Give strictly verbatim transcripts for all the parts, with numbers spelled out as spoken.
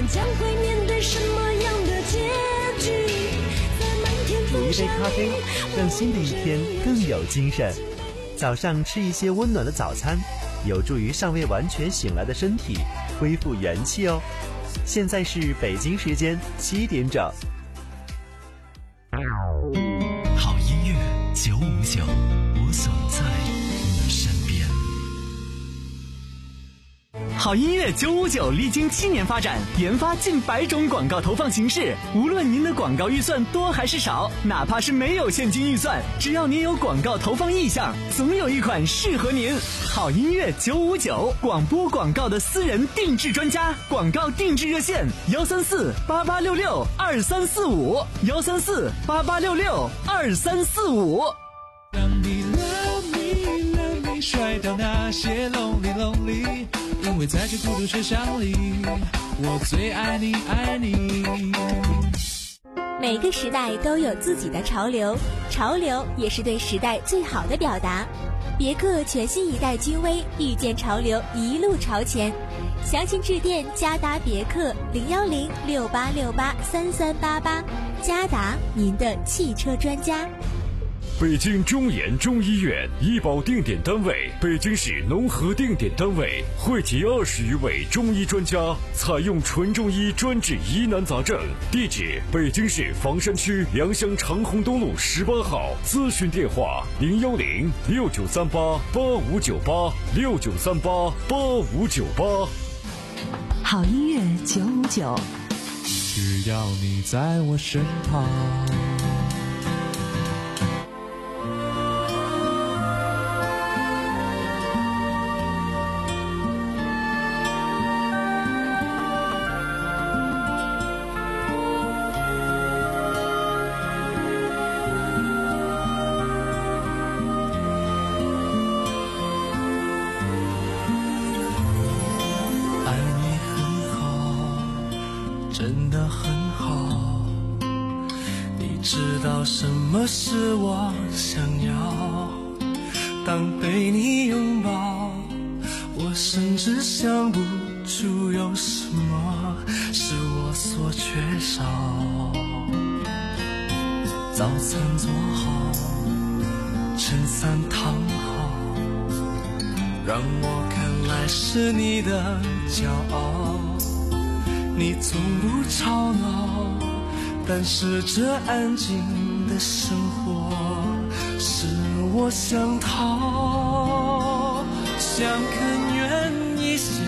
们将会面对什么样的结局？在漫天煮一杯咖啡，让新的一天更有精神。早上吃一些温暖的早餐，有助于尚未完全醒来的身体恢复元气哦。现在是北京时间七点整。 好音乐九五九，我总在你身边。好音乐九五九历经七年发展，研发近百种广告投放形式。无论您的广告预算多还是少，哪怕是没有现金预算，只要您有广告投放意向，总有一款适合您。好音乐九五九，广播广告的私人定制专家，广告定制热线幺三四八八六六二三四五幺三四八八六六二三四五。 让你 love me love me， 甩掉那些 lonely lonely， 因为在这孤独车厢里，我最爱你爱你。 每个时代都有自己的潮流，潮流也是对时代最好的表达。别克全新一代君威，遇见潮流，一路朝前。详情致电嘉达别克零幺零六八六八三三八八，嘉达，您的汽车专家。 北京中研中医院医保定点单位，北京市农合定点单位，汇集二十余位中医专家，采用纯中医专治疑难杂症。地址：北京市房山区良乡长虹东路十八号。咨询电话：零幺零六九三八八五九八六九三八八五九八。 好音乐九五九， 只要你在我身旁。真的很好，你知道什么是我想要。当被你拥抱，我甚至想不出有什么是我所缺少。早餐做好，衬衫烫好，让我看来是你的骄傲。你从不吵闹，但是这安静的生活是我想逃。想更远一些，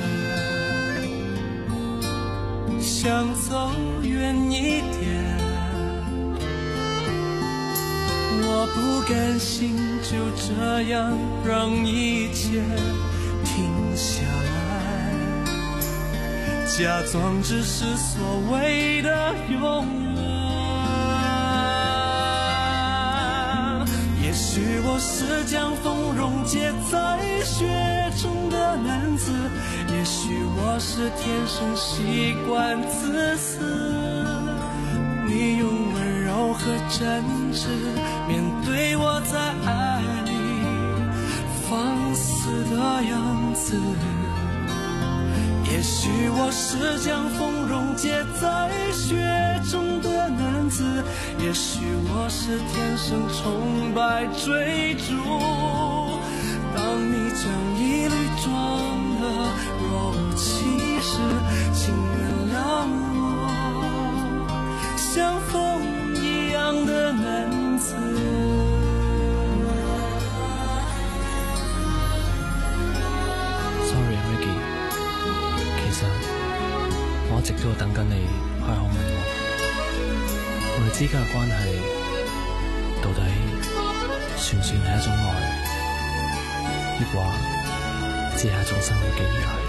想走远一点，我不甘心就这样让一切停下来，假装只是所谓的永远。也许我是将风溶解在雪中的男子，也许我是天生习惯自私。你用温柔和真挚面对我在爱里放肆的样子，也许我是将风溶解在雪中的男子，也许我是天生崇拜追逐。当你将一缕装的若无其事，请原谅我像风一样的男子。Sorry Maggie， 其實我一直都等緊你開口問我，我哋之間嘅關係到底算唔算係一種愛，抑或只係一種生活嘅儀態？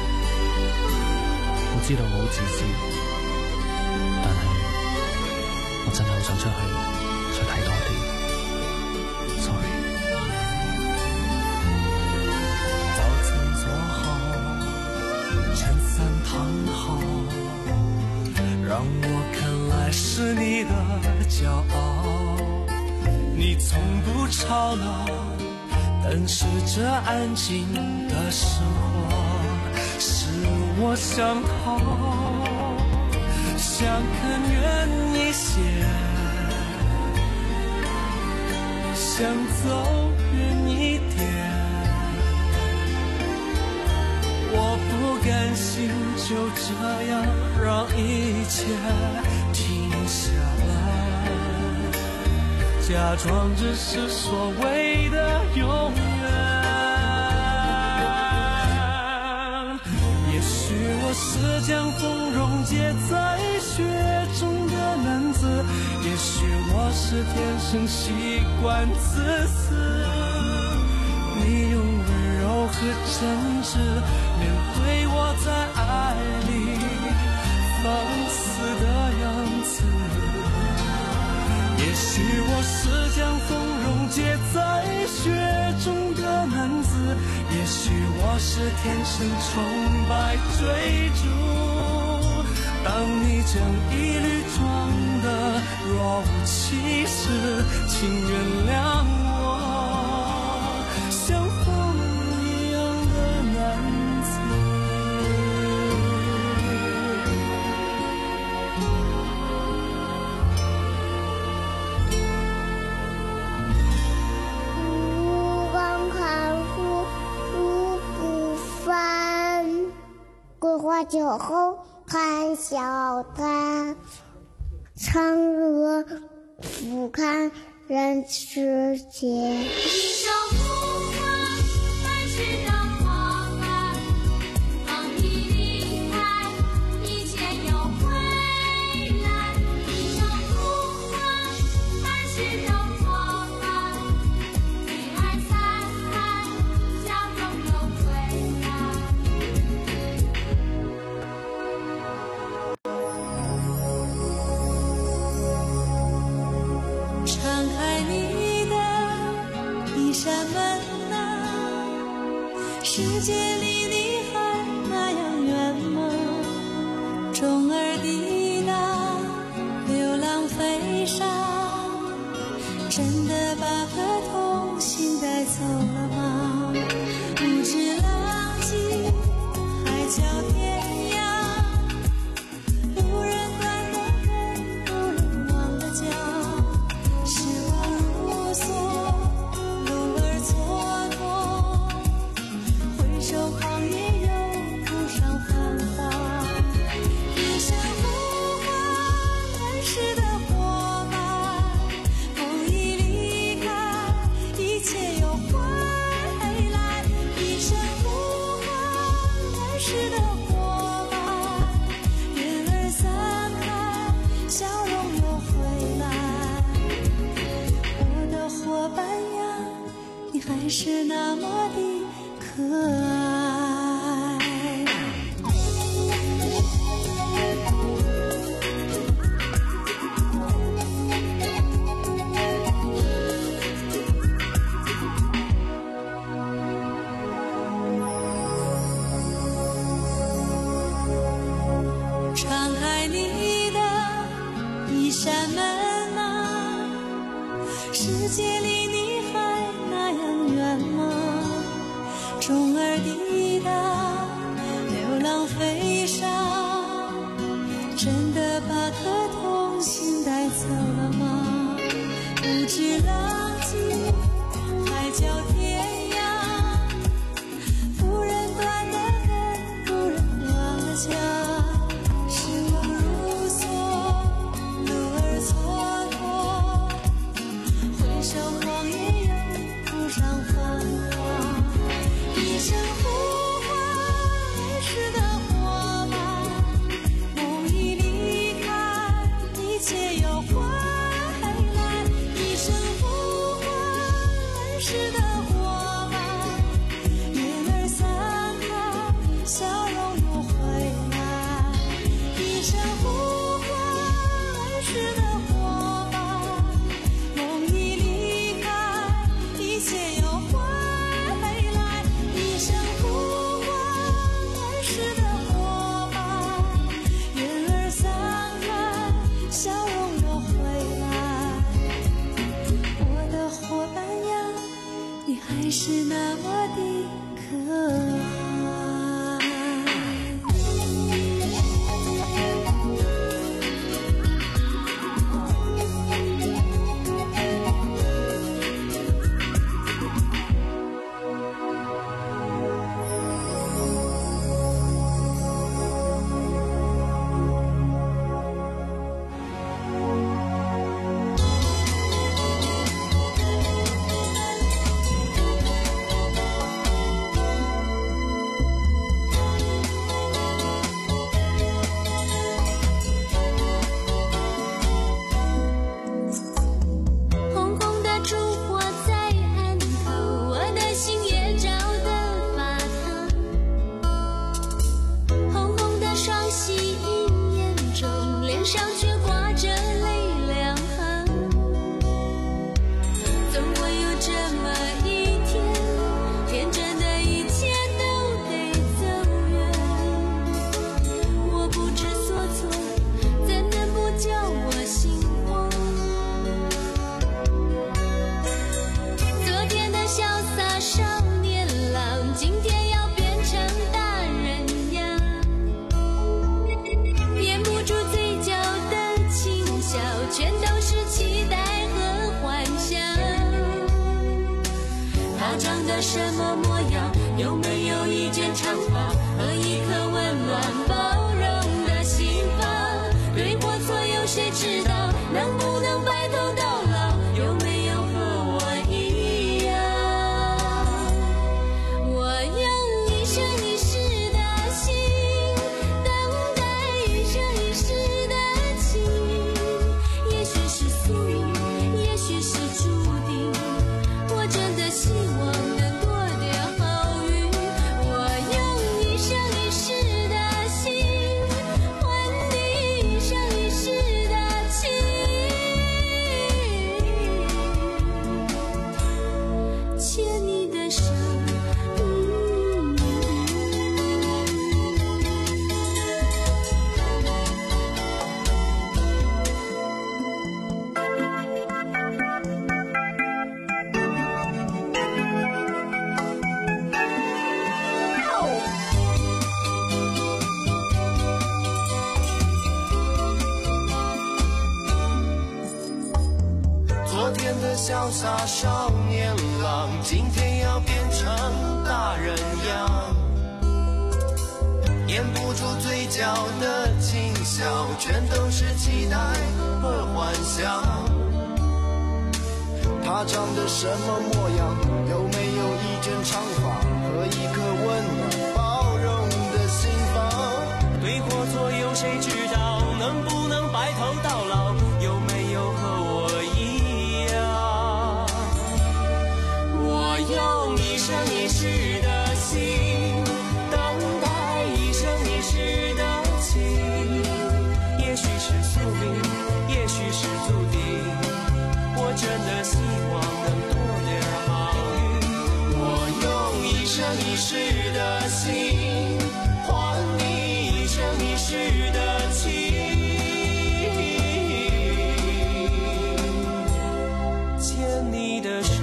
我知道我好自私，但係我真係好想出去再睇多啲。Sorry。早餐做好，衬衫燙好，让我看来是你的骄傲。你从不吵闹，但是这安静的生活是我想逃，想看远一些，想走远一点。我不甘心就这样让一切停下来，假装只是所谓的永远。也许我是将风溶解在雪中的男子，也许我是天生习惯自私。你用温柔和真挚面对我在爱里放肆的样子，也许我是将风溶解在雪中的男子，也许我是天生崇拜追逐。当你将一缕装得若无其事，请原谅我像风一样的男子。 无光看护五不翻，桂花酒后看小淡，嫦娥俯瞰人世间。 世界离你还那样远吗？钟儿滴答，流浪飞沙，真的把颗童心带走了吗？不知浪迹海角天涯，路人断了根，路人忘了家，时光如梭，路儿蹉跎，回首狂野又铺上繁华，一生呼唤儿时的火把，梦一离开，一切又回来，一生呼唤儿时的火把，云儿散开，笑容又回来，我的伙伴呀，你还是那么的可爱。敞开你的一扇门啊，世界离你还那样远吗？钟儿滴答，流浪飞沙，真的把颗童心带走了吗？不知浪迹海角天涯，夫人断了根，路人忘了家，时光如梭，路儿蹉跎，回首荒野又铺上繁华，一生呼唤儿时的火把，梦一离的什么模样？有没有一件长发和一颗温暖包容的心房？对或错有谁知道？能不能白头到老？有没有和我一样？我用一生一世的心等待一生一世的情，也许是宿命，也许是注定，我真的希望能多点好运。我用一生一世的心换你一生一世的情，牵你的手。 昨天的潇洒少年郎，今天要变成大人样，掩不住嘴角的轻笑，全都是期待和幻想。他长得什么模样？有没有一卷长发和一颗温暖包容的心房？对或错有谁知道？能不能白头到老？有没有和我一样？我用一生一世的心等待一生一世的情，也许是宿命，也许是注定，我真的希望能多点好运。我用一生一世的心换你一生一世的情，牵你的手。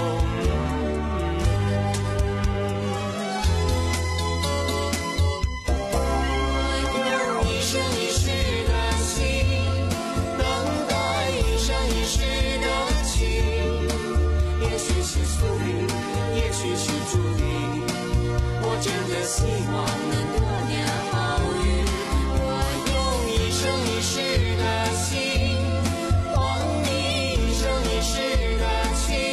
希望能多点好运，我用一生一世的心换你一生一世的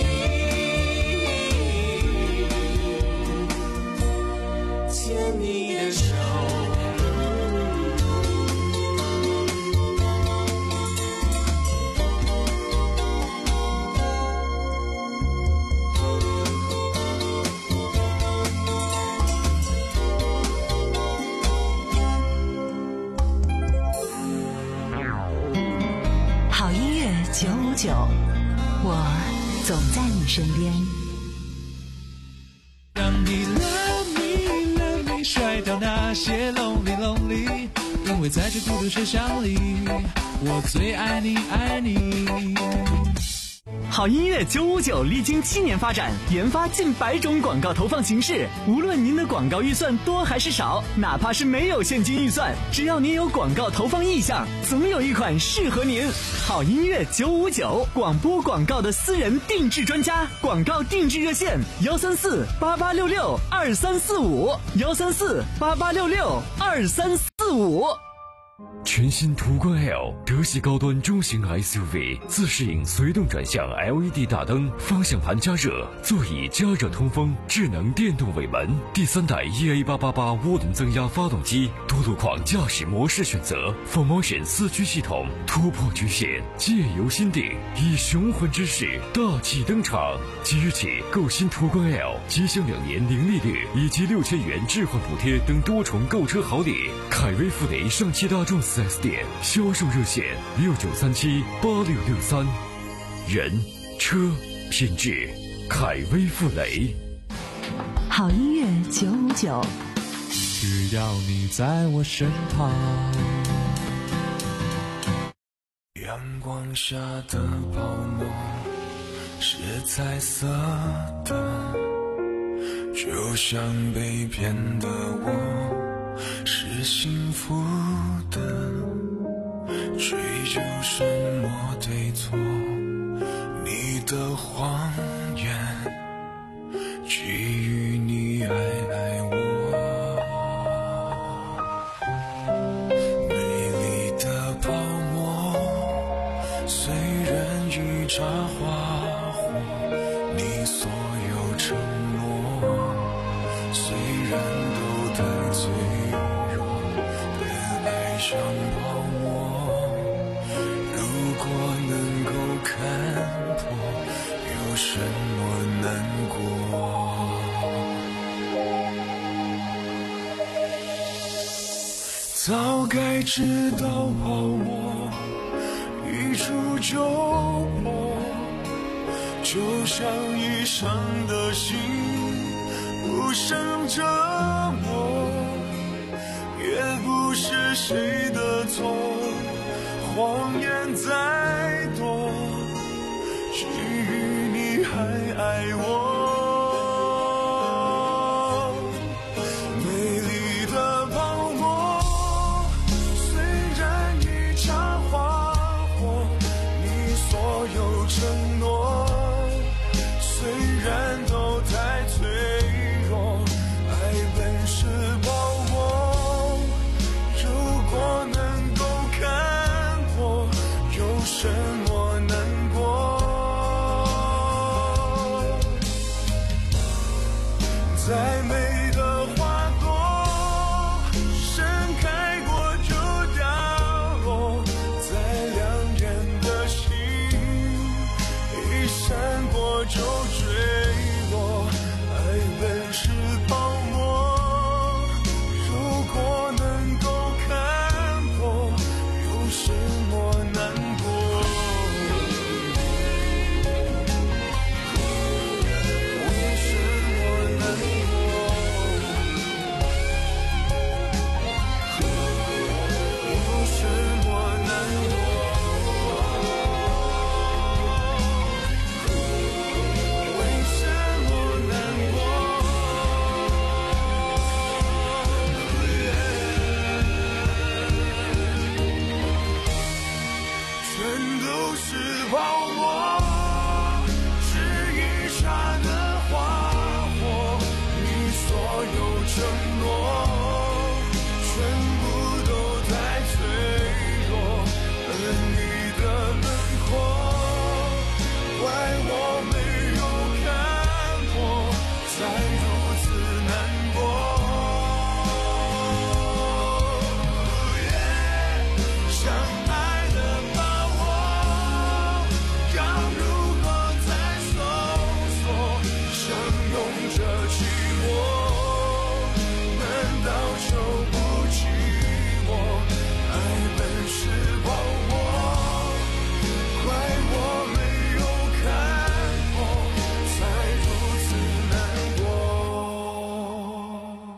情，牵你的手。 九五九，我总在你身边。 让你 love me love me 甩掉那些 lonely lonely， 因为在这孤独车厢里，我最爱你爱你。 好音乐九五九历经七年发展，研发近百种广告投放形式。无论您的广告预算多还是少，哪怕是没有现金预算，只要您有广告投放意向，总有一款适合您。好音乐九五九，广播广告的私人定制专家，广告定制热线幺三四八八六六二三四五幺三四八八六六二三四五。 全新途观 L 德系高端中型 S U V， 自适应随动转向 L E D 大灯，方向盘加热，座椅加热通风，智能电动尾门，第三代 E A 八八八涡轮增压发动机，多路况驾驶模式选择 ，four motion 四驱系统，突破局限，借由心定，以雄浑之势大气登场。即日起购新途观 L， 即享两年零利率以及六千元置换补贴等多重购车好礼。凯威富雷上汽大众四 S 店销售热线六九三七八六六三，人车品质，凯威富雷。 好音乐九五九， 只要你在我身旁。 阳光下的泡沫是彩色的，就像被骗的我是幸福的，追究什么对错，你的谎言只像泡沫，如果能够看破，有什么难过？早该知道泡沫一触就破，就像已伤的心不胜折磨，也不是谁的错，谎言再多，基于你还爱我。美丽的泡沫虽然已插花火，你所有承诺虽然都太脆弱，爱本是泡沫，如果能够看破，有什么难过？再美的花朵盛开过就掉落，再亮眼的星一闪过就坠落，爱本是泡沫，如果能够看破，有什么难过？为什么难过？有什么难过？为什么难过？全都是泡沫，是一刹的花火，你所有承诺全部都太脆弱，而你的轮廓怪我没有看破，才如此难过。相爱的把握，要如何再搜索？相拥着寂寞，难道就不寂寞？爱本是泡沫，怪我没有看破，才如此难过。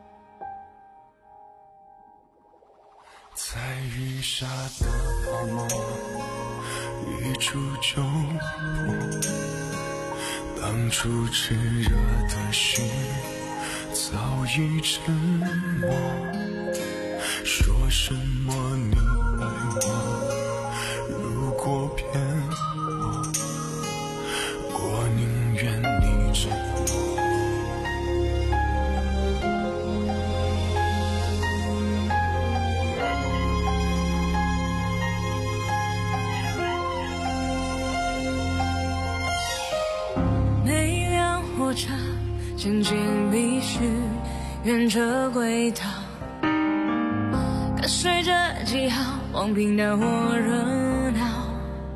在雨下的泡沫一触就破，当初炽热的心早已沉默，说什么你爱我，如果骗我，我宁愿你沉默。 每辆火车渐渐离去，沿着轨道，跟随着记号往平淡或热闹。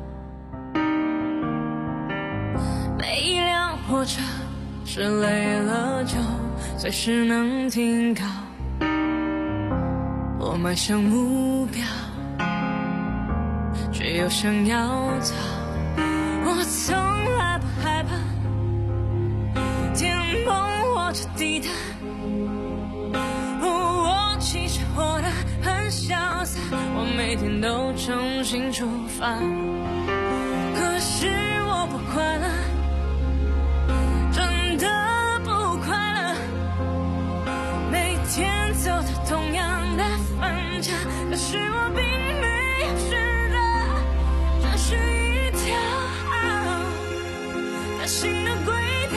每一辆火车是累了就随时能停靠，我迈向目标，却又想要逃。我从来不害怕天崩或者地塌，我其实活得很潇洒，我每天都重新出发。可是我不快乐，真的不快乐，每天走的同样的分岔，可是我并没有选择，这是一条单行的轨道，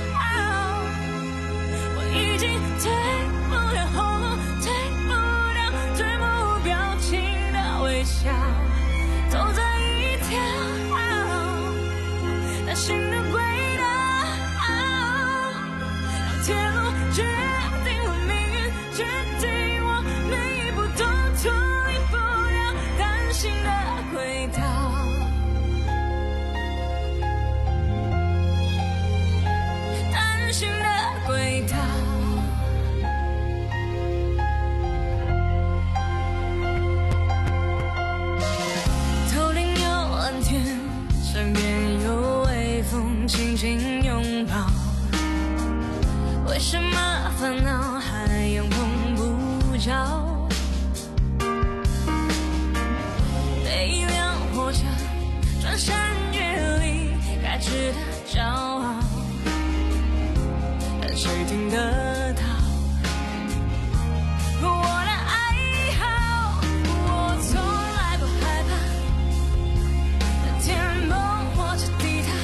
我已经退不了后路，退不了最目标情的微笑，走在一条单行的轨道，让铁路决定我命运，决定我每一步都错。 活着，穿山越岭，该值得骄傲，但谁听得到我的哀嚎？我从来不害怕天崩或者地塌，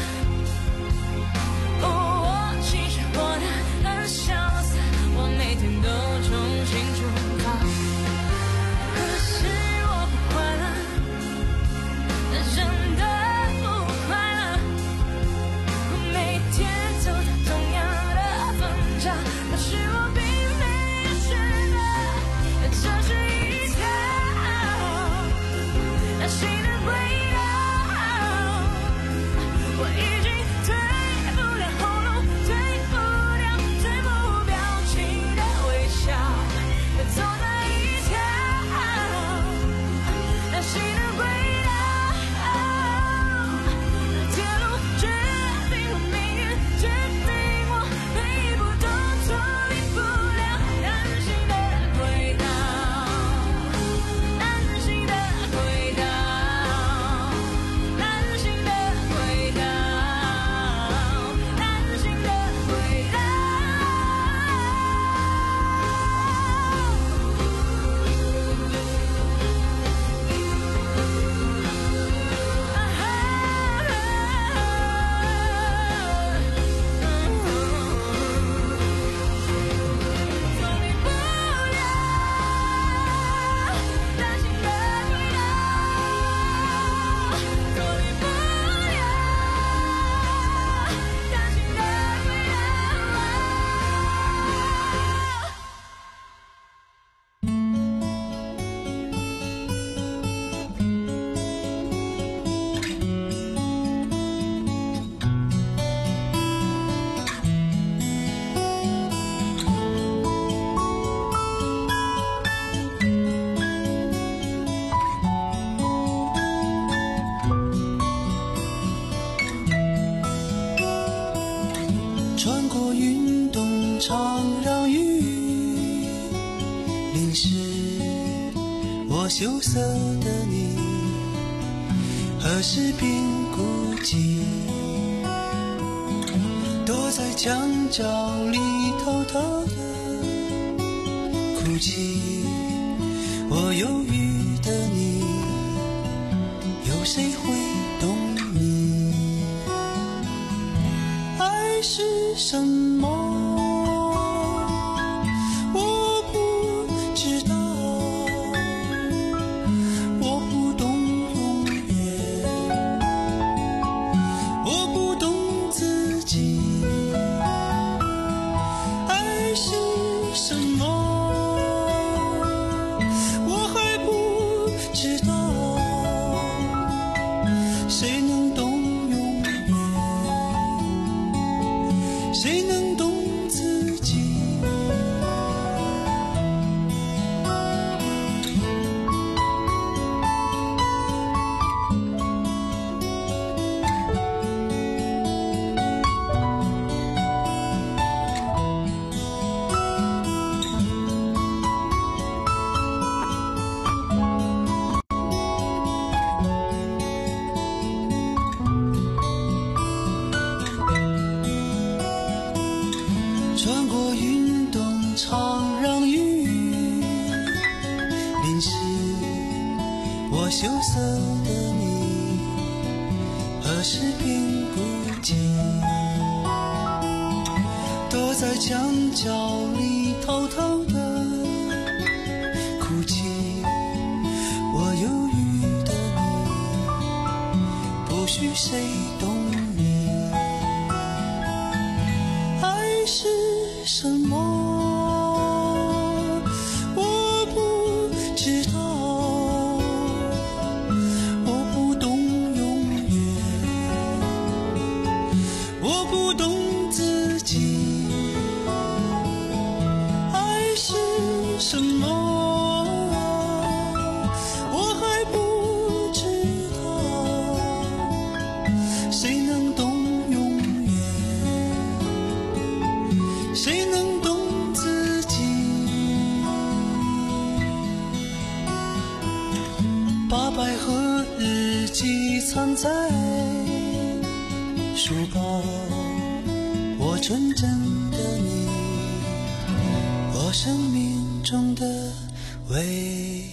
我其实活得很潇洒，我每天都重新出发。可是我不快乐，真的不快乐，我每天走在同样的分岔，可是我并没有选择，这是一条那新的轨道，我已经退不了后路，退不了，退不表情的微笑，走在一条那新的轨道，铁路决定我命运，决定我飞不动，脱离不了难行的轨道，难行的轨道，难行的轨道，难行的轨道。脱离不了难行的轨道，脱离不了难行的轨道。 穿过运动场，让雨淋湿我羞涩的你，何时变孤寂？躲在墙角里偷偷的哭泣。我忧郁的你，有谁会懂你？爱是什么？我不知道，我不懂永远，我不懂自己。爱是什么？我还不知道，谁能懂永远？谁能懂自己？穿过运动场，让雨淋湿我羞涩的你，何时变孤寂？躲在墙角里偷偷的哭泣。我忧郁的你，不许谁懂你。爱是什么？我不知道，我不懂永远，我不懂自己。爱是什么？我还不知道，谁能懂永远？谁能懂自己？把百合日记藏在书包，我纯真的你，我生命中的唯一。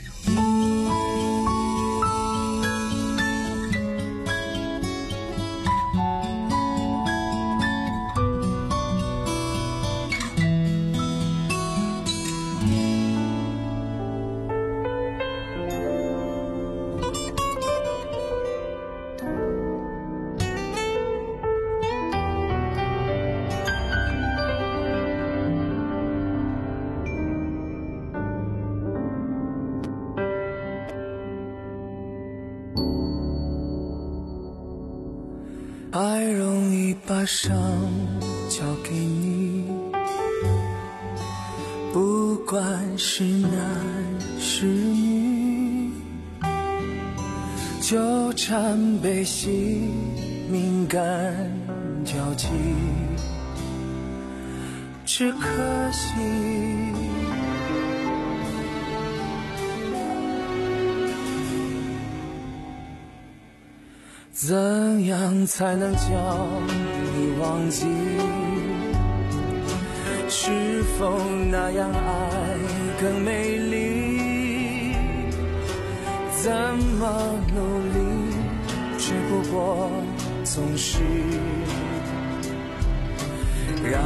爱容易把伤交给你，不管是男是女，纠缠悲喜，敏感交集，只可惜怎样才能将你忘记？是否那样爱更美丽？怎么努力，只不过总是让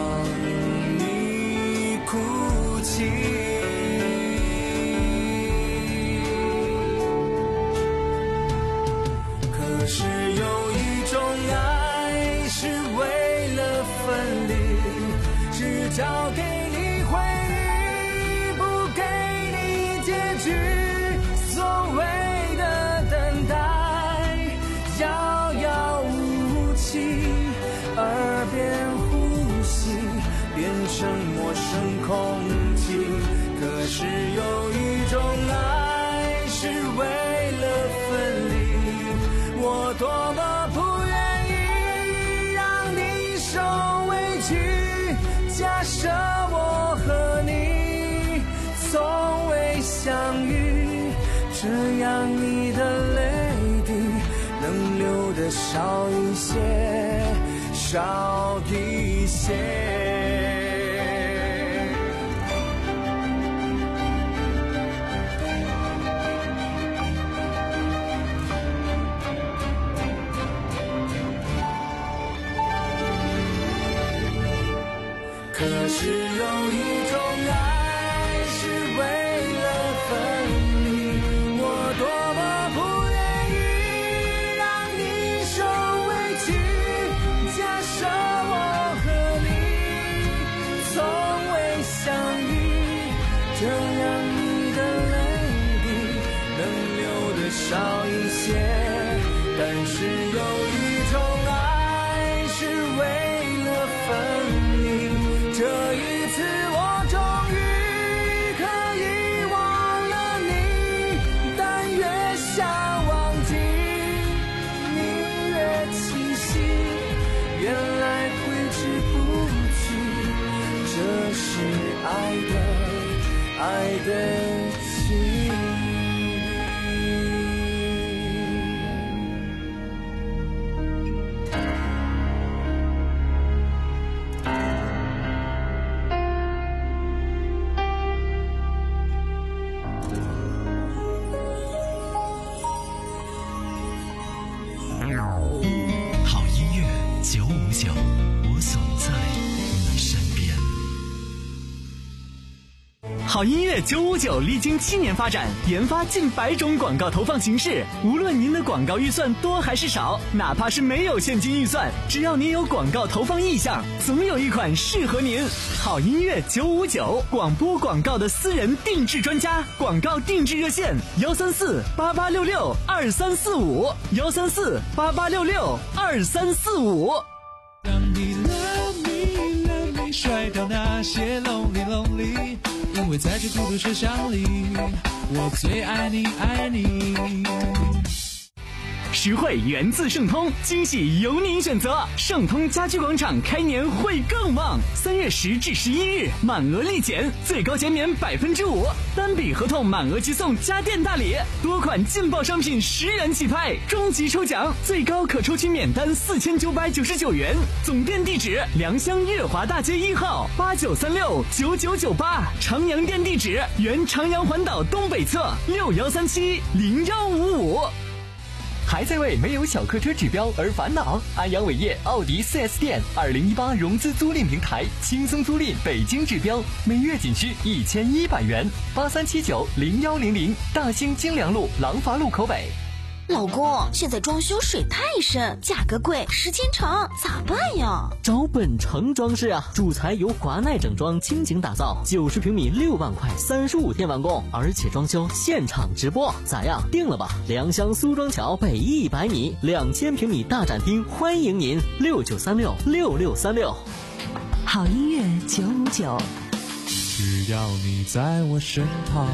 你哭泣。可是有一种爱是为了分离，只交给你回忆，不给你结局。所谓的等待遥遥无期，耳边呼吸变成陌生空气。可是有一种爱是为了分离，我多么不愿意让你受委屈。假设我和你从未相遇，这样你的泪滴能流得少一些，少一些。可是有一种爱是为了分离，我多么不愿意让你受委屈。假设我和你从未相遇，这样你的泪滴能流得少一些。但是有一种爱是为了分离，这一次我终于可以忘了你，但越想忘记你越清晰，原来挥之不去，这是爱的爱的情。 好音乐九五九，我总在你身边。 好音乐九五九历经七年发展，研发近百种广告投放形式。无论您的广告预算多还是少，哪怕是没有现金预算，只要您有广告投放意向，总有一款适合您。好音乐九五九，广播广告的私人定制专家，广告定制热线幺三四八八六六二三四五幺三四八八六六二三四五。 让你 love me love me 甩掉那些 lonely lonely， 因为在这孤独车厢里，我最爱你爱你。 实惠源自盛通，惊喜由您选择。盛通家居广场开年会更旺，三月十至十一日满额立减，最高减免百分之五，单笔合同满额即送家电大礼，多款劲爆商品十元起拍，终极抽奖最高可抽取免单四千九百九十九元。总店地址：良乡悦华大街一号八九三六九九九八，长阳店地址：原长阳环岛东北侧六幺三七零幺五五。 还在为没有小客车指标而烦恼？安阳伟业奥迪 四 S 店二零一八融资租赁平台，轻松租赁北京指标，每月仅需一千一百元。八三七九零幺零零，大兴金良路廊坊路口北。 老公，现在装修水太深，价格贵，时间长，咋办呀？ 找本城装饰啊，主材由华奈整装倾情打造，九十平米六万块，三十五天完工，而且装修现场直播，咋样？定了吧！良乡苏庄桥北一百米，两千平米大展厅，欢迎您！六九三六六六三六。 好音乐九五九， 只要你在我身旁。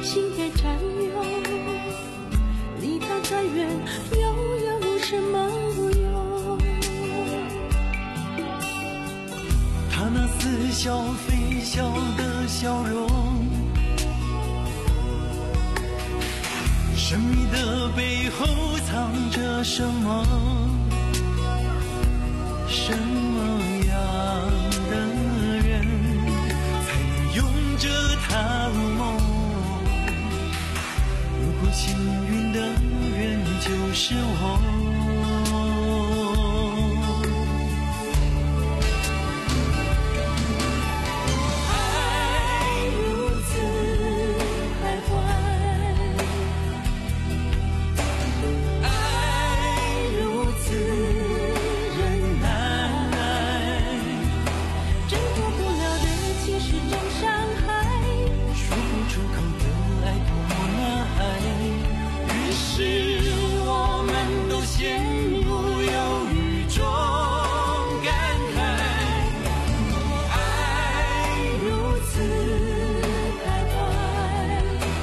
心被占有，离他再远又有什么用？ 他那似笑非笑的笑容，神秘的背后藏着什么？什么样的人才能拥着他入梦？如果幸运的人就是我， 爱如此徘徊，爱如此忍耐，挣脱不了的其实真伤害， 说不出口的爱多么难挨，于是我们都陷入犹豫中感慨。 爱如此徘徊，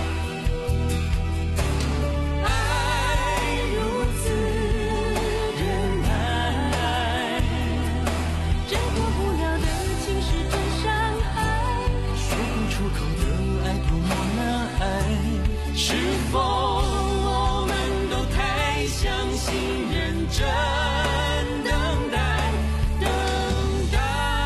爱如此忍耐，挣脱不了的其实真伤害， 说不出口的爱多么难挨，是否我们都太相信认真等待，等待。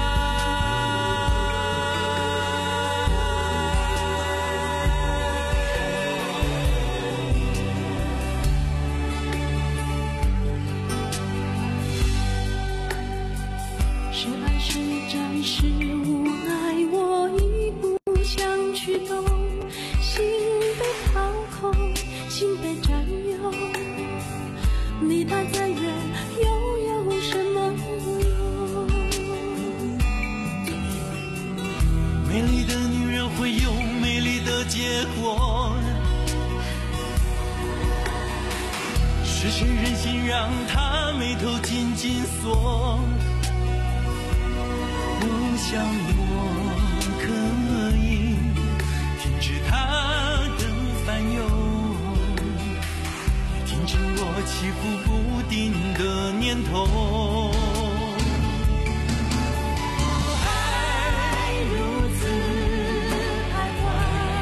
是爱是战是无奈，我已不想去懂，心被掏空，心被占有，离他再远又有什么用？ 美丽的女人会有美丽的结果，是谁忍心让她眉头紧紧锁？我想我可以停止她的烦忧，也停止我起伏不定的念头。 爱如此徘徊，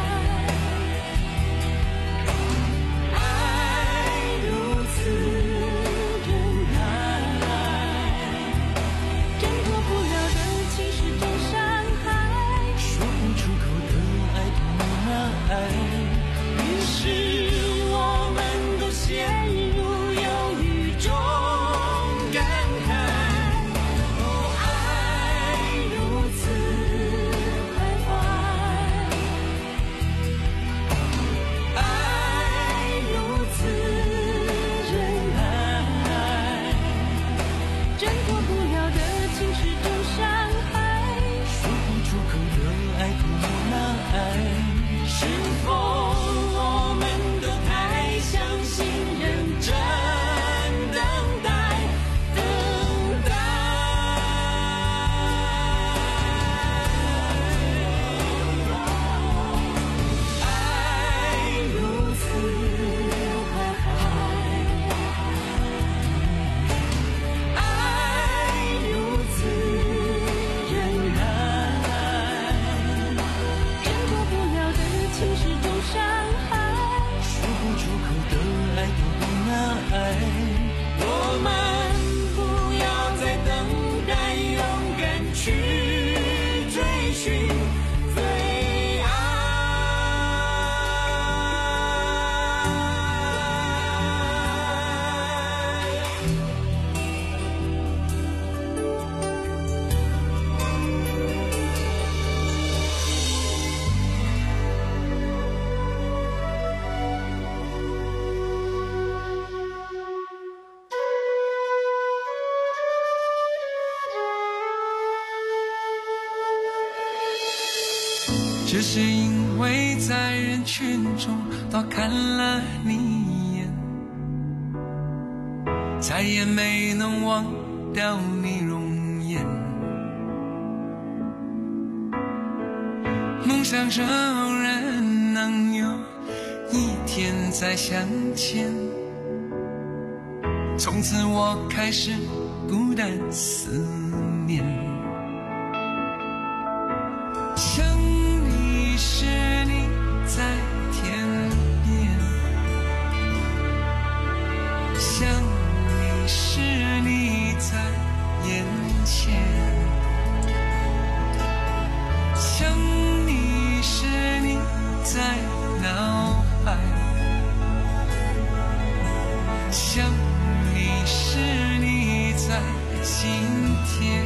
爱如此忍耐，挣脱不了的其实真伤害， 说不出口的爱多么难挨，于是我们都陷入犹豫中感慨。哦，爱如此徘徊，爱如此忍耐，挣脱不了的其实真伤害， 说不出口的爱多么难挨，是否我们都太相信认真等待，等待。 爱如此徘徊，爱如此忍耐，挣脱不了的其实真伤害， 说不出口的爱多么难挨，我们不要再等待，勇敢去追寻最爱。 只是因为在人群中多看了你一眼，再也没能忘掉你容颜。梦想着偶然能有一天再相见。从此我开始孤单思念，想你时你在天边，想你时你在眼前，想你时你在脑海，想你时你在心田，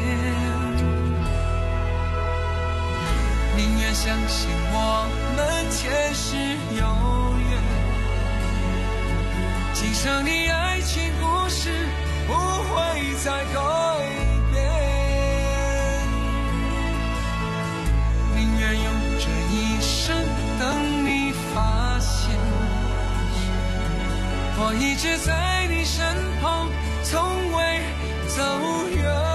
宁愿相信我们前世有缘，今生的爱情故事不会再改变，宁愿用这一生等你发现，我一直在你身旁，从未走远。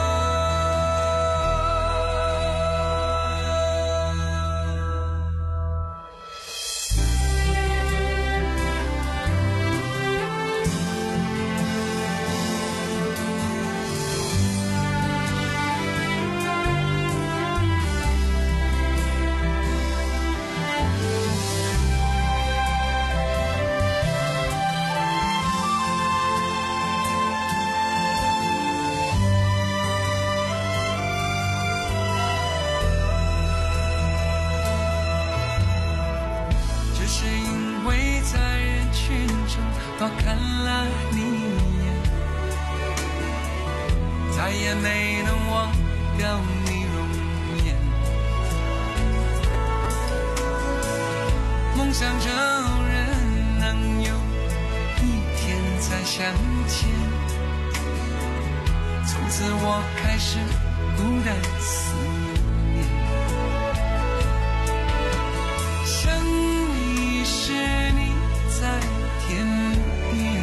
多看了你一眼，再也没能忘掉你容颜，梦想着人能有一天再相见，从此我开始孤单思念，想你时你在天边，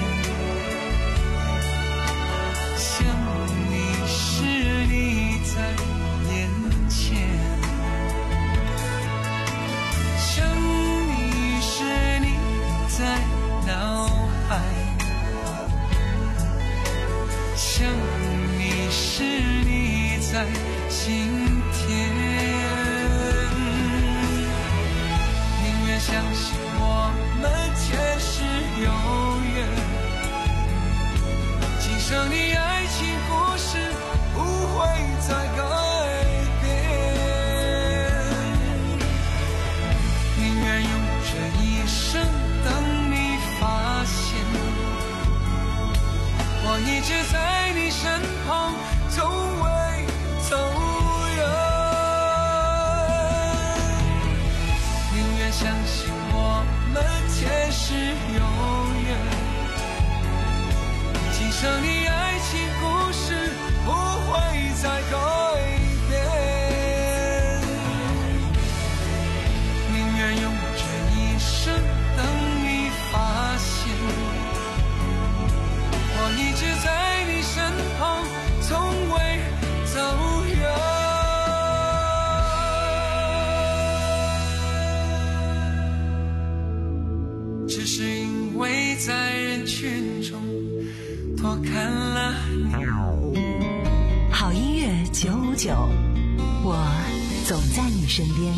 想你时你在眼前，想你时你在脑海，想你时你在心田，宁愿相信我们前世有缘，今生的爱情故事不会再改变，宁愿用这一生等你发现，我一直在你身旁，从未走远，宁愿相信我们前世有缘，今生的爱情故事不会再改变，宁愿用这一生等你发现，我一直在你身旁，从未走远。只是因为在人群中多看了你。 好音乐九五九，我总在你身边。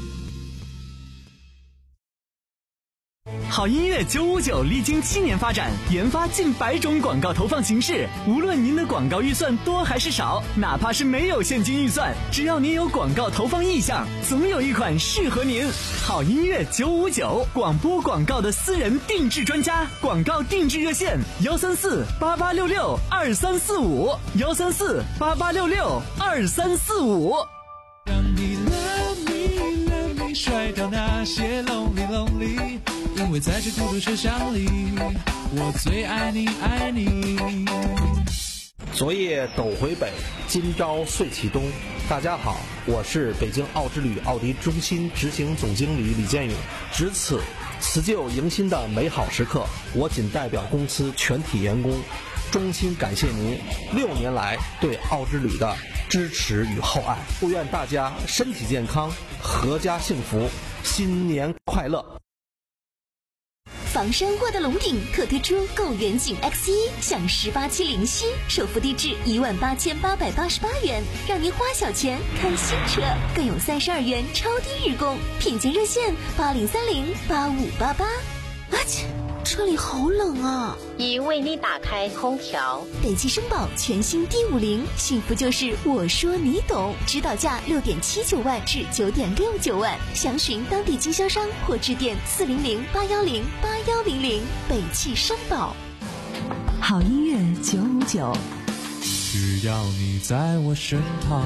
好音乐九五九历经七年发展，研发近百种广告投放形式。无论您的广告预算多还是少，哪怕是没有现金预算，只要您有广告投放意向，总有一款适合您。好音乐九五九，广播广告的私人定制专家，广告定制热线：幺三四八八六六二三四五，幺三四八八六六二三四五。 让你 love me love me 甩掉那些 lonely lonely， 因为在这孤独车厢里，我最爱你爱你。 昨夜斗回北，今朝岁启东。大家好，我是北京奥之旅奥迪中心执行总经理李建勇。值此辞旧迎新的美好时刻，我仅代表公司全体员工衷心感谢您六年来对奥之旅的支持与厚爱，祝愿大家身体健康，阖家幸福，新年快乐。 房山沃德龙顶特推出购远景 X 一 享十八期零息，首付低至一万八千八百八十八元，让您花小钱看新车，更有三十二元超低日供，品鉴热线八零三零八五八八。啊切，车里好冷啊！ 已为你打开空调。 北汽绅宝全新 D 五零，幸福就是我说你懂，指导价六点七九万至九点六九万，详询当地经销商或致电四零零八幺零八幺零零。北汽绅宝。 好音乐九五九， 需要你在我身旁。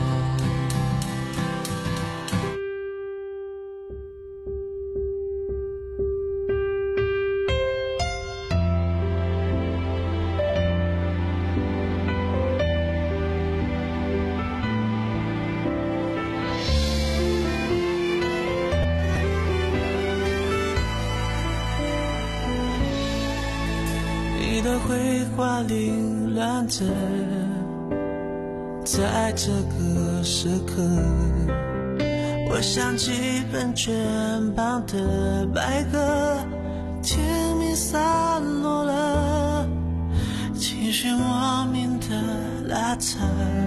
你的绘画凌乱着，在这个时刻，我想起本卷旁的白鸽，甜蜜散落了，情绪莫名的拉扯，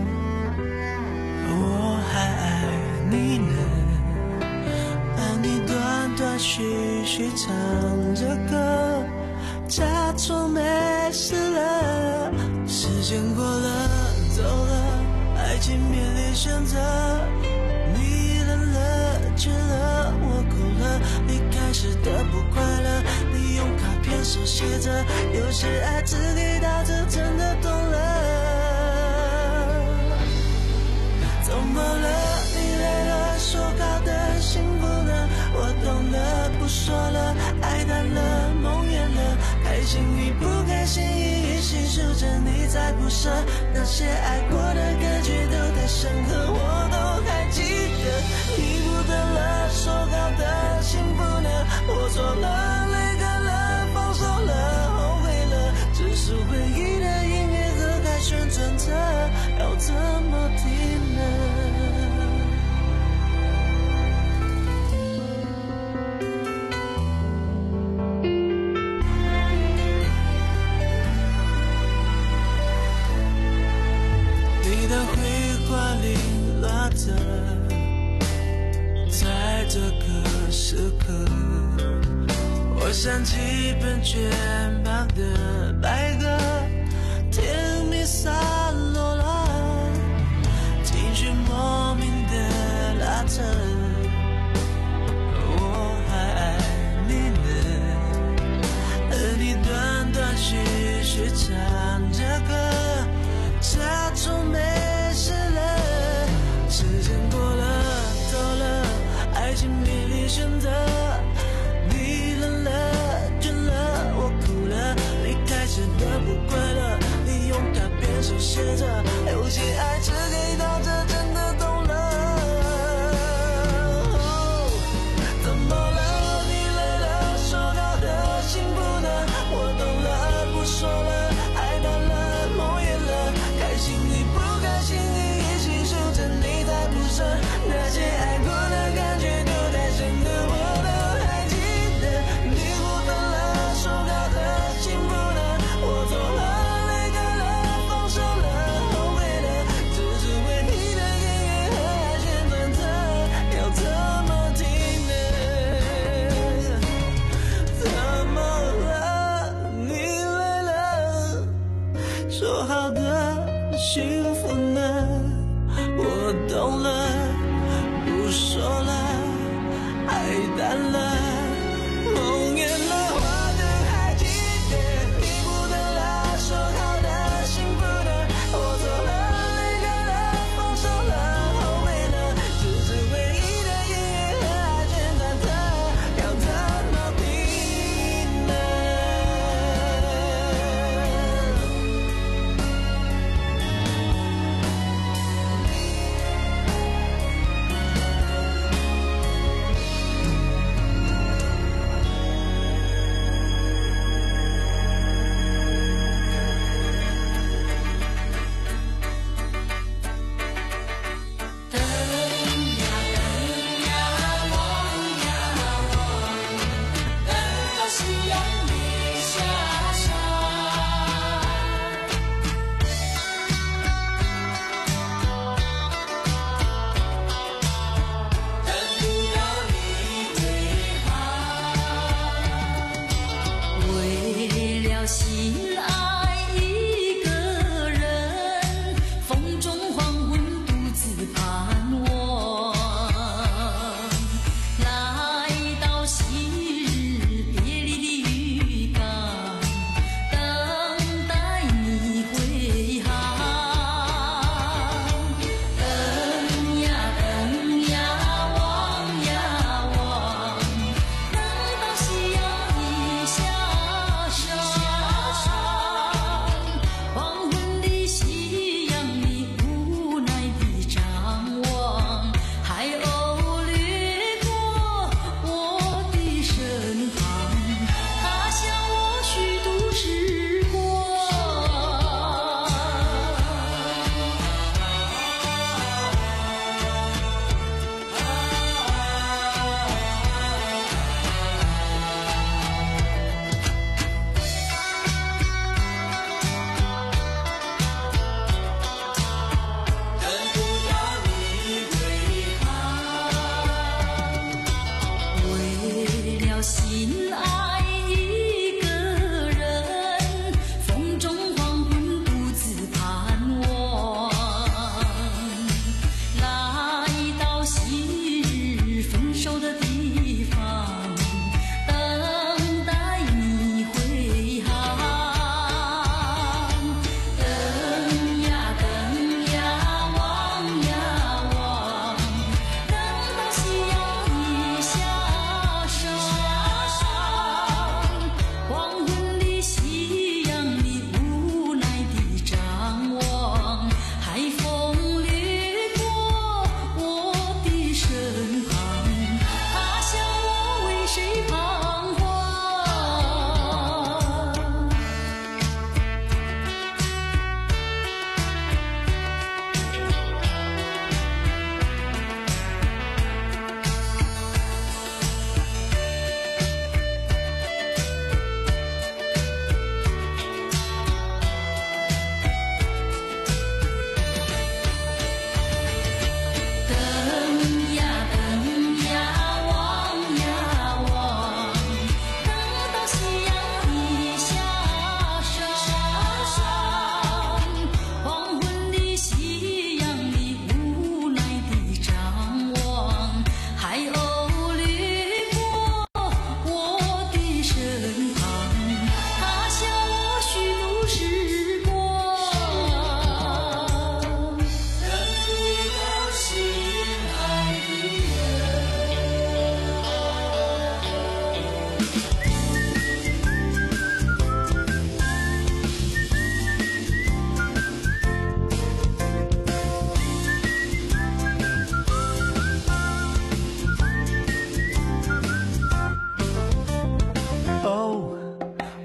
我还爱你呢，而你断断续续唱着歌，假装没事了，时间过了，走了，爱情面临选择，你冷了，倦了，我哭了，离开时的不快乐，你用卡片手写着，有些爱只给到这，真的懂了。怎么了？你累了，说好的幸福呢？我懂了，不说了，爱淡了，梦远了，开心与不开心一一细数着，你在不舍，那些爱过的感觉都太深刻，我都还记得。你不等了，说好的幸福呢？我错了，泪干了，放手了，后悔了，只是回忆的音乐盒还旋转着，要怎么停呢？你的绘画凌乱着，在这个时刻，我想起本卷旁的白鸽，甜蜜散落了，情绪莫名的拉扯，我还爱你呢，而你断断续续唱着歌，假装没事了，时间过了，走了，爱情面临选择，你冷了，倦了，我哭了，离开时的不快乐，你用卡片手写着，有些爱只给到这，真的懂了。哦，怎么了？你累了，说好的幸福呢？我懂了，不说了，爱淡了，梦远了，开心与不开心你一起数着，你在不舍，那些爱过的感觉都太深刻，我都还记得。你不等了，说好的幸福呢？我错了，泪干了，放手了，后悔了，只是为你的音乐盒还旋转着，要怎么停呢？怎么了？你累了，说好的幸福呢？我懂了，不说了，爱淡了，梦远了，我都还记得。你不等了，说好的幸福呢？我错了，泪干了，放手了，后悔了，只是唯一的音乐盒还旋转着，要怎么停呢？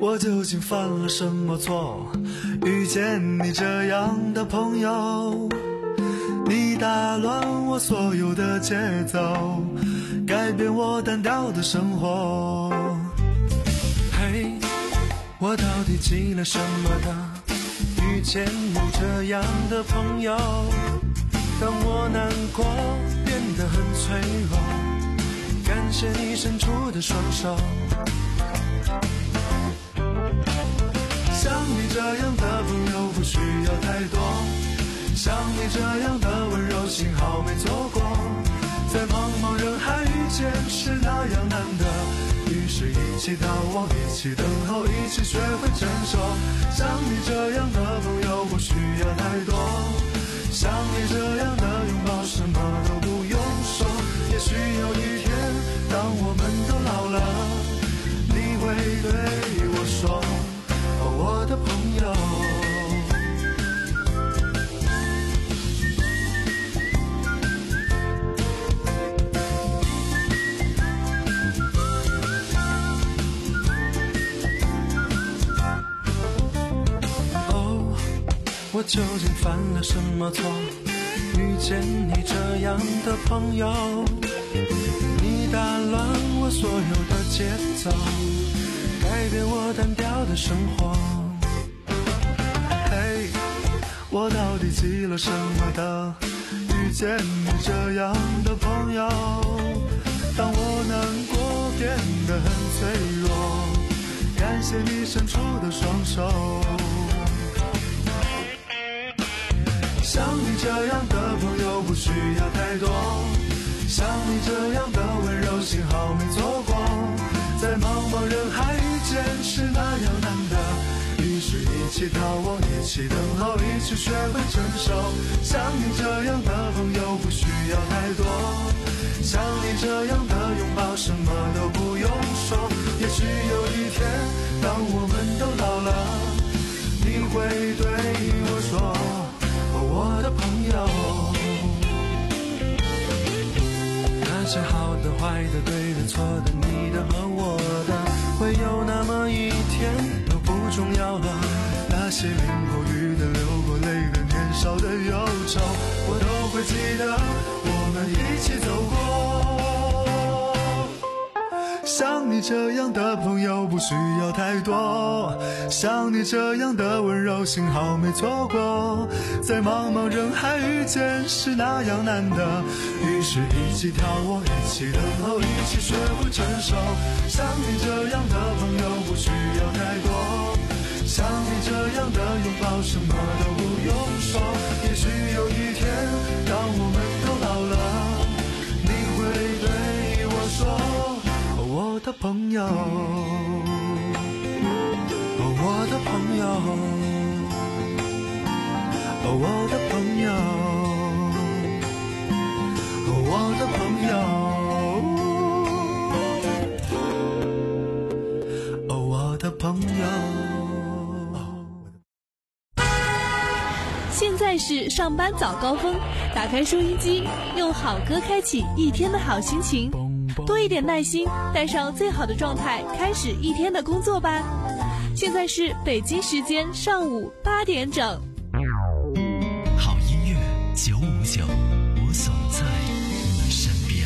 我究竟犯了什么错，遇见你这样的朋友？你打乱我所有的节奏，改变我单调的生活。嘿，我到底积了什么的，遇见你这样的朋友？当我难过变得很脆弱，感谢你伸出的双手。像你这样的朋友不需要太多，像你这样的温柔幸好没错过，在茫茫人海遇见是那样难得，于是一起逃亡，一起等候，一起学会承受。像你这样的朋友不需要太多，像你这样的拥抱什么都不用说。也许有一天当我们都老了，你会对我说，哦，我的朋友。哦，我究竟犯了什么错，遇见你这样的朋友？你打乱我所有的节奏，改变我单调的生活。嘿，我到底积了什么的，遇见你这样的朋友？当我难过变得很脆弱，感谢你伸出的双手。像你这样的朋友不需要太多，像你这样的温柔幸好没错过，在茫茫人海遇见是那样难得，于是一起逃亡，一起等候，一起学会承受。像你这样的朋友不需要太多，像你这样的拥抱什么都不用说。也许有一天当我们都老了，你会对我说，我的朋友。那些好的坏的对的错的你的和我的，会有那么一天都不重要了。那些淋过雨的流过泪的年少的忧愁，我都会记得我们一起走过。像你这样的朋友不需要太多，像你这样的温柔幸好没错过，在茫茫人海遇见是那样难得，于是一起眺望，一起等候，一起学会承受。像你这样的朋友不需要太多，像你这样的拥抱什么都不用说。也许有一天当我们都老了，你会对我说，我的朋友，我的朋友，我的朋友，我的朋友，我的朋友。 现在是上班早高峰，打开收音机，用好歌开启一天的好心情。多一点耐心，带上最好的状态，开始一天的工作吧。现在是北京时间上午八点整。 好音乐九五九，我总在你身边。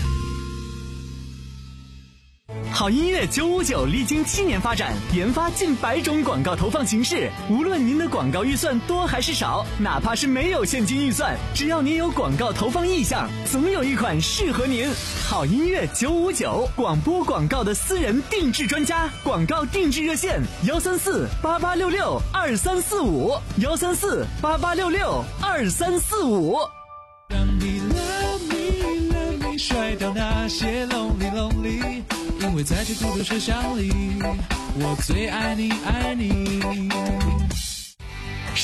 好音乐九五九历经七年发展，研发近百种广告投放形式。无论您的广告预算多还是少，哪怕是没有现金预算，只要您有广告投放意向，总有一款适合您。好音乐九五九，广播广告的私人定制专家，广告定制热线幺三四八八六六二三四五幺三四八八六六二三四五。 让你 love me love me 甩掉那些 lonely lonely， 因为在这孤独车厢里，我最爱你爱你。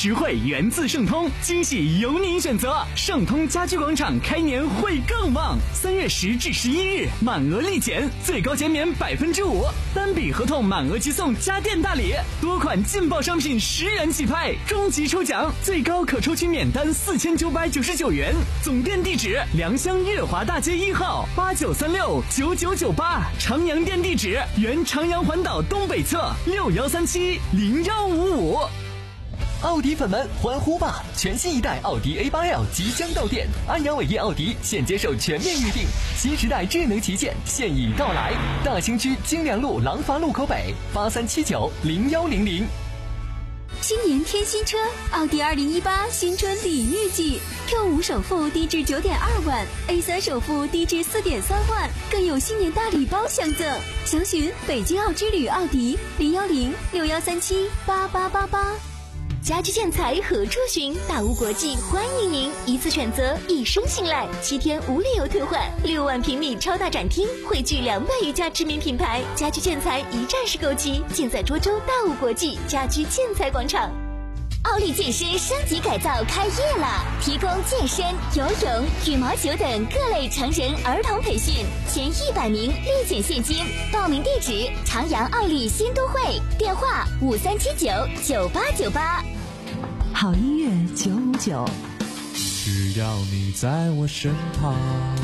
实惠源自盛通，惊喜由您选择。盛通家居广场开年会更旺，三月十至十一日满额立减，最高减免百分之五，单笔合同满额即送家电大礼，多款劲爆商品十元起拍，终极抽奖最高可抽取免单四千九百九十九元。总店地址：良乡月华大街一号八九三六九九九八，长阳店地址：原长阳环岛东北侧六幺三七零幺五五。 奥迪粉们欢呼吧！全新一代奥迪 A 八 L 即将到店，安阳伟业奥迪现接受全面预定，新时代智能旗舰现已到来。大兴区金良路廊坊路口北八三七九零幺零零。 新年添新车，奥迪二零一八新春礼遇季 ，Q 五首付低至九点二万 ，A 三首付低至四点三万，更有新年大礼包相赠。详询北京奥之旅奥迪零幺零六幺三七八八八八。家居建材何处寻？大屋国际欢迎您，一次选择，一生信赖，七天无理由退换，六万平米超大展厅，汇聚两百余家知名品牌，家居建材一站式购齐，尽在涿州大屋国际家居建材广场。奥利健身升级改造开业了，提供健身、游泳、羽毛球等各类成人儿童培训，前一百名立减现金。报名地址：长阳奥利新都会，电话五三七九九八九八。 好音乐九五九， 只要你在我身旁。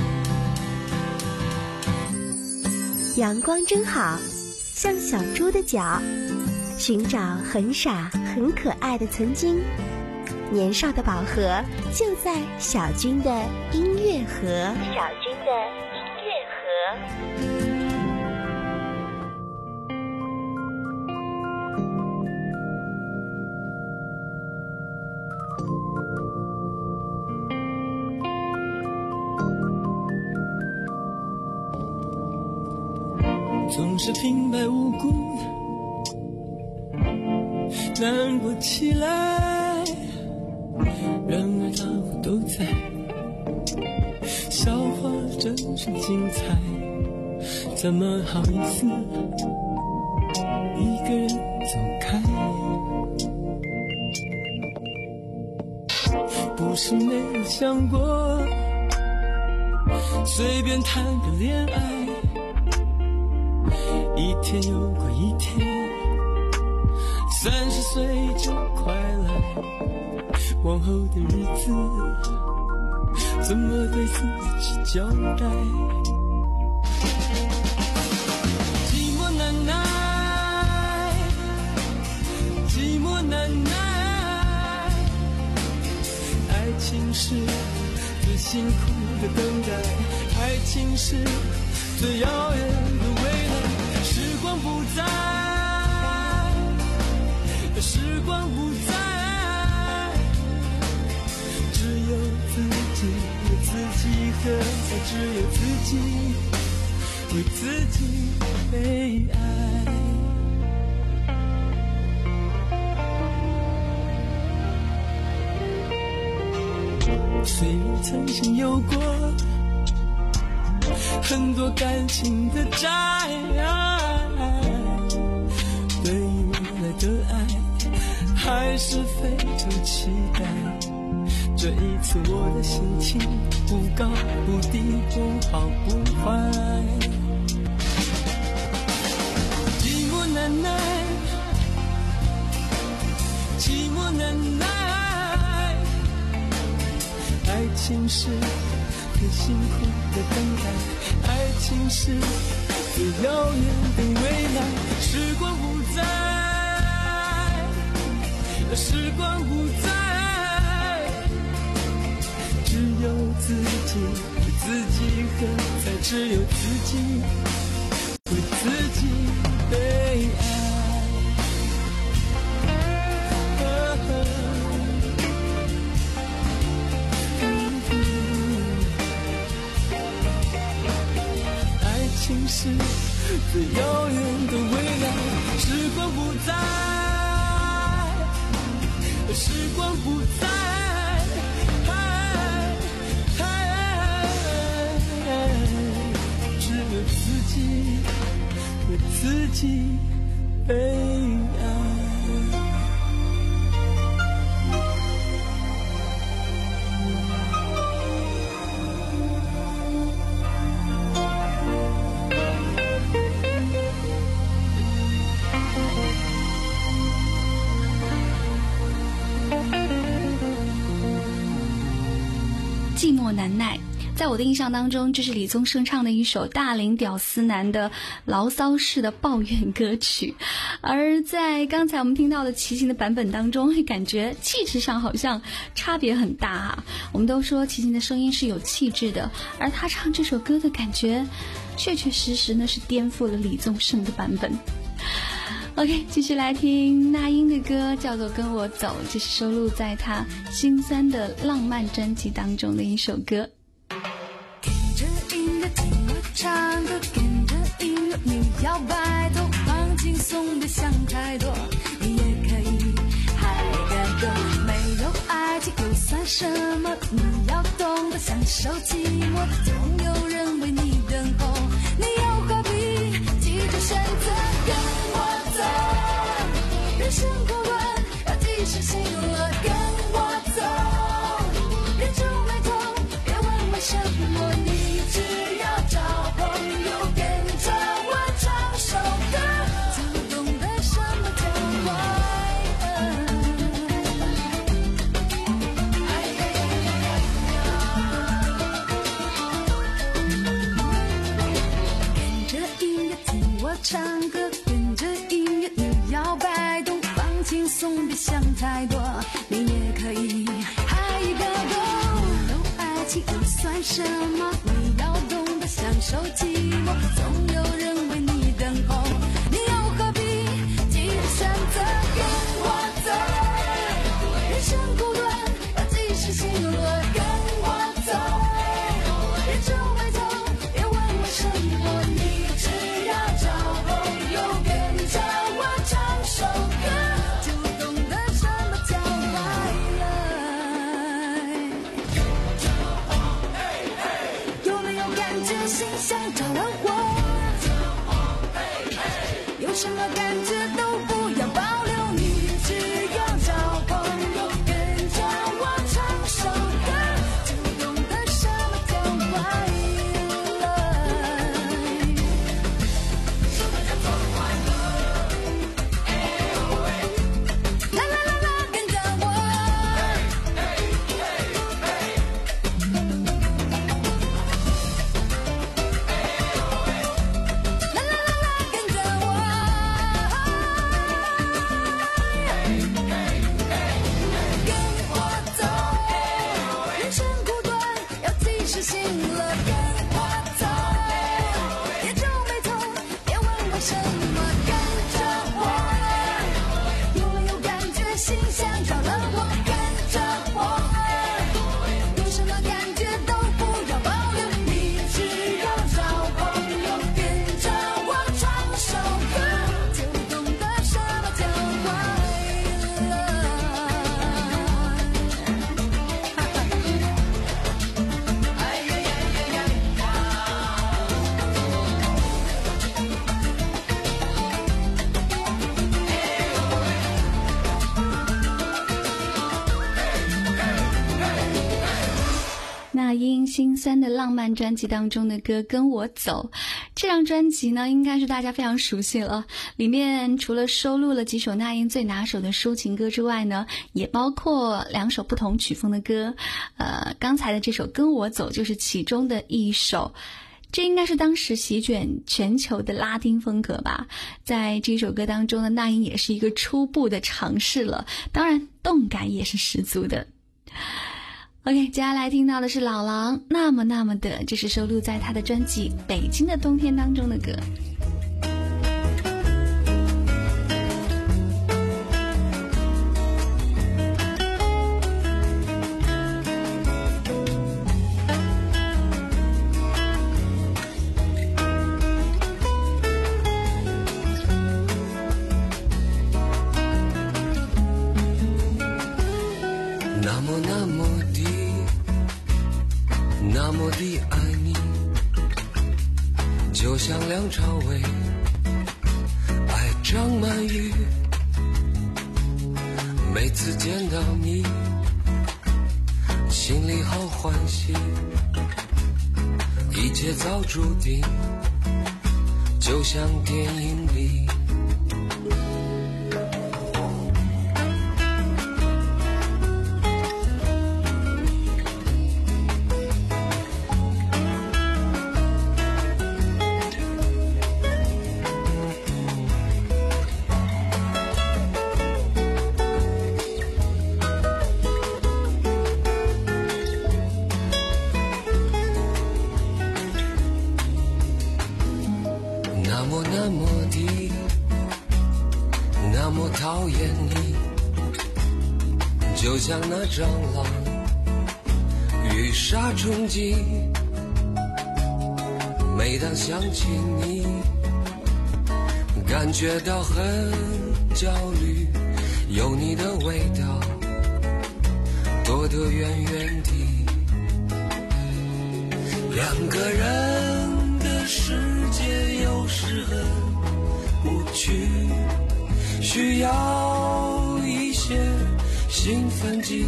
阳光真好，像小猪的脚，寻找很傻很可爱的曾经。年少的宝盒就在小军的音乐盒。小军的音乐盒。 总是平白无故难过起来，然而大伙都在，笑话真是精彩，怎么好意思一个人走开？不是没有想过随便谈个恋爱，一天又过一天，三十岁就快来，往后的日子怎么对自己交代？寂寞难耐，寂寞难耐，爱情是最辛苦的等待，爱情是最遥远的未来。时光不在，时光不在，只有自己为自己喝彩，只有自己为自己悲哀。虽然曾经有过很多感情的债，对于未来的爱还是非常期待。这一次我的心情不高不低，不好不坏。寂寞难耐，寂寞难耐，爱情是最辛苦的等待，爱情是最遥远的未来。时光不在，时光不在，只有自己为自己喝彩，只有自己为自己悲哀。爱情是最遥远的未来，时光不在，时光不在，只有自己为自己悲哀。 难耐。在我的印象当中，这是李宗盛唱的一首大龄屌丝男的牢骚式的抱怨歌曲。而在刚才我们听到的齐秦的版本当中，会感觉气质上好像差别很大啊。我们都说齐秦的声音是有气质的，而他唱这首歌的感觉确确实实呢是颠覆了李宗盛的版本。OK， 继续来听那英的歌，叫做《跟我走》，这是收录在他心酸的浪漫专辑当中的一首歌。 跟着音乐听我唱歌，跟着音乐你摇摆头，放轻松别想太多，你也可以嗨个够。没有爱情又算什么？你要懂得享受寂寞，总有人为你等候，你又何必急着选择跟我走？人生苦短，要及时行乐，跟我走。别皱眉头，别问为什么，你只要找朋友，跟着我唱首歌，就懂得什么叫快乐。跟着音乐听我唱歌，跟着音乐你摇摆动，放轻松别想太多，你也可以嗨一个够。有爱情又算什么？你要懂得享受寂寞，总有人为你等候，你又何必急着选择跟我走？人生苦短，要及时行乐，跟我走。别皱眉头，别问为什么，你只要找朋友，跟着我唱首歌，就懂得什么叫快乐。有没有感觉心像着了火？有什么感觉都不要保留，你只要找朋友，跟着我唱首歌，就懂得什么叫快乐。啦啦啦啦，跟着我。啦啦啦啦，跟着我。跟我走，人生苦短，要及时行乐，跟我走。别皱眉头，别问为什么，跟着我。有没有感觉心像着了火？跟着我。有什么感觉都不要保留，你只要找朋友，跟着我唱首歌，就懂得什么叫快乐。哎呀呀呀呀那英心酸的浪漫专辑当中的歌《跟我走》，这张专辑呢应该是大家非常熟悉了，里面除了收录了几首那英最拿手的抒情歌之外呢，也包括两首不同曲风的歌。呃，刚才的这首《跟我走》就是其中的一首，这应该是当时席卷全球的拉丁风格吧。在这首歌当中呢，那英也是一个初步的尝试了，当然动感也是十足的。OK， 接下来听到的是老狼那么那么的，这是收录在他的专辑《北京的冬天》当中的歌。 那么那么的，那么的爱你，就像梁朝伟爱张曼玉。每次见到你，心里好欢喜，一切早注定，就像电影里。 么的那么讨厌你，就像那蟑螂与杀虫剂，每当想起你，感觉到很焦虑，有你的味道躲得远远的。两个人的世界有时很无趣，需要一些兴奋剂。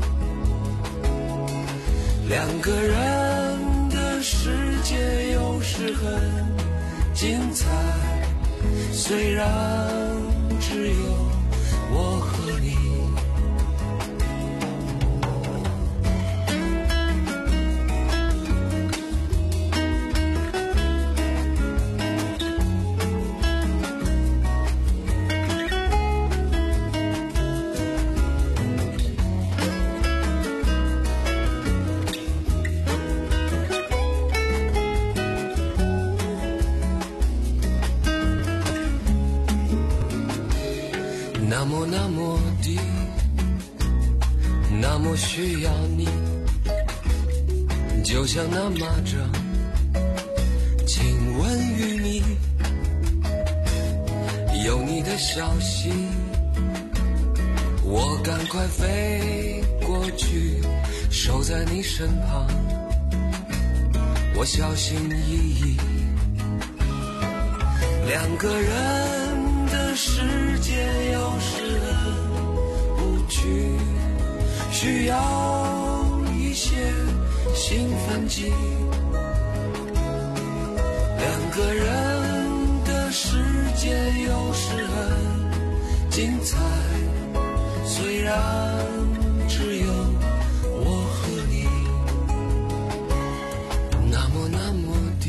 两个人的世界有时很精彩，虽然只有我和你。那么那么的那么需要你，就像那蚂蚱亲吻于你，有你的消息我赶快飞过去，守在你身旁，我小心翼翼。两个人的世界有时很无趣，需要一些兴奋剂。两个人的世界有时很精彩，虽然只有我和你。那么那么的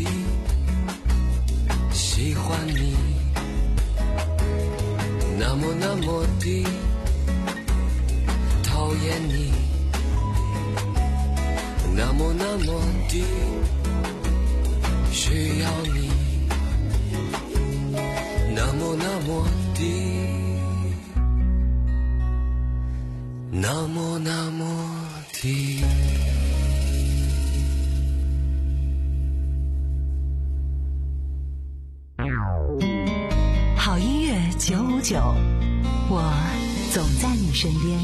喜欢你，那么那么的讨厌你，那么那么的需要你，那么那么的那么那么的。 好音乐九五九，我总在你身边。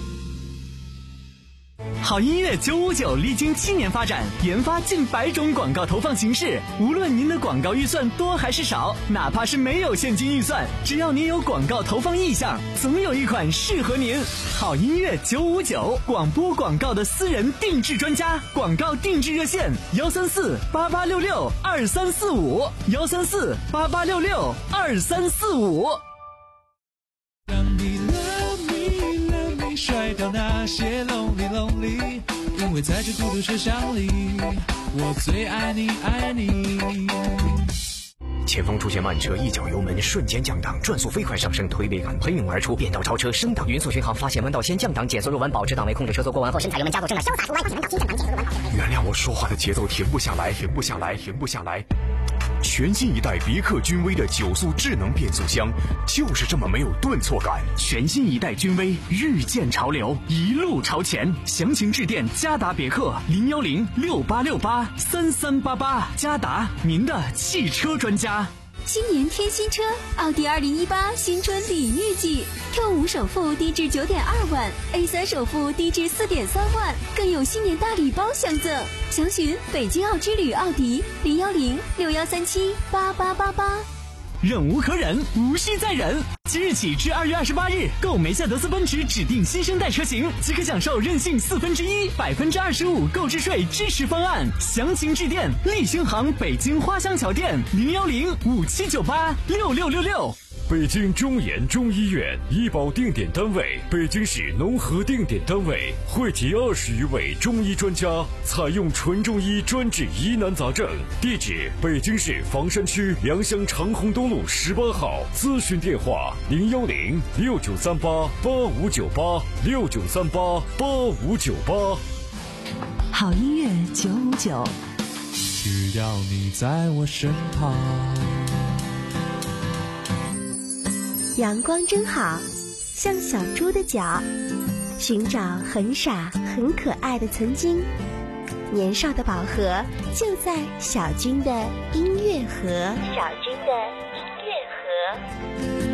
好音乐九五九历经七年发展，研发近百种广告投放形式。无论您的广告预算多还是少，哪怕是没有现金预算，只要您有广告投放意向，总有一款适合您。好音乐九五九，广播广告的私人定制专家，广告定制热线：幺三四八八六六二三四五，幺三四八八六六二三四五。 让你 love me love me 甩掉那些 lonely lonely， 因为在这孤独车厢里，我最爱你爱你。 前方出现慢车，一脚油门瞬间降档，转速飞快上升，推背感喷涌而出，变道超车升档，匀速巡航，发现弯道先降档，减速入弯，保持档位，控制车速过弯后深踩油门加速，正档潇洒出弯，保持稳档，新降档，减速入弯。 原谅我说话的节奏停不下来，停不下来，停不下来。全新一代别克君威的九速智能变速箱，就是这么没有顿挫感。 全新一代君威，日渐潮流，一路朝前。详情致电嘉达别克零幺零六八六八三三八八，嘉达，您的汽车专家。 新年添新车，奥迪二零一八新春礼遇季 ，Q 五首付低至九点二万 ，A 三首付低至四点三万，更有新年大礼包相赠。详询北京奥之旅奥迪零幺零六幺三七八八八八。 忍无可忍，无需再忍。即日起至二月二十八日，购梅赛德斯奔驰指定新生代车型，即可享受任性四分之一、百分之二十五购置税支持方案。详情致电立星行北京花乡桥店零幺零五七九八六六六六。 北京中研中医院医保定点单位，北京市农合定点单位，汇集二十余位中医专家，采用纯中医专治疑难杂症。地址：北京市房山区良乡长虹东路十八号。咨询电话：零幺零六九三八八五九八六九三八八五九八。 好音乐九五九， 只要你在我身旁。 阳光真好，像小猪的脚，寻找很傻很可爱的曾经。年少的宝盒就在小军的音乐盒。小军的音乐盒。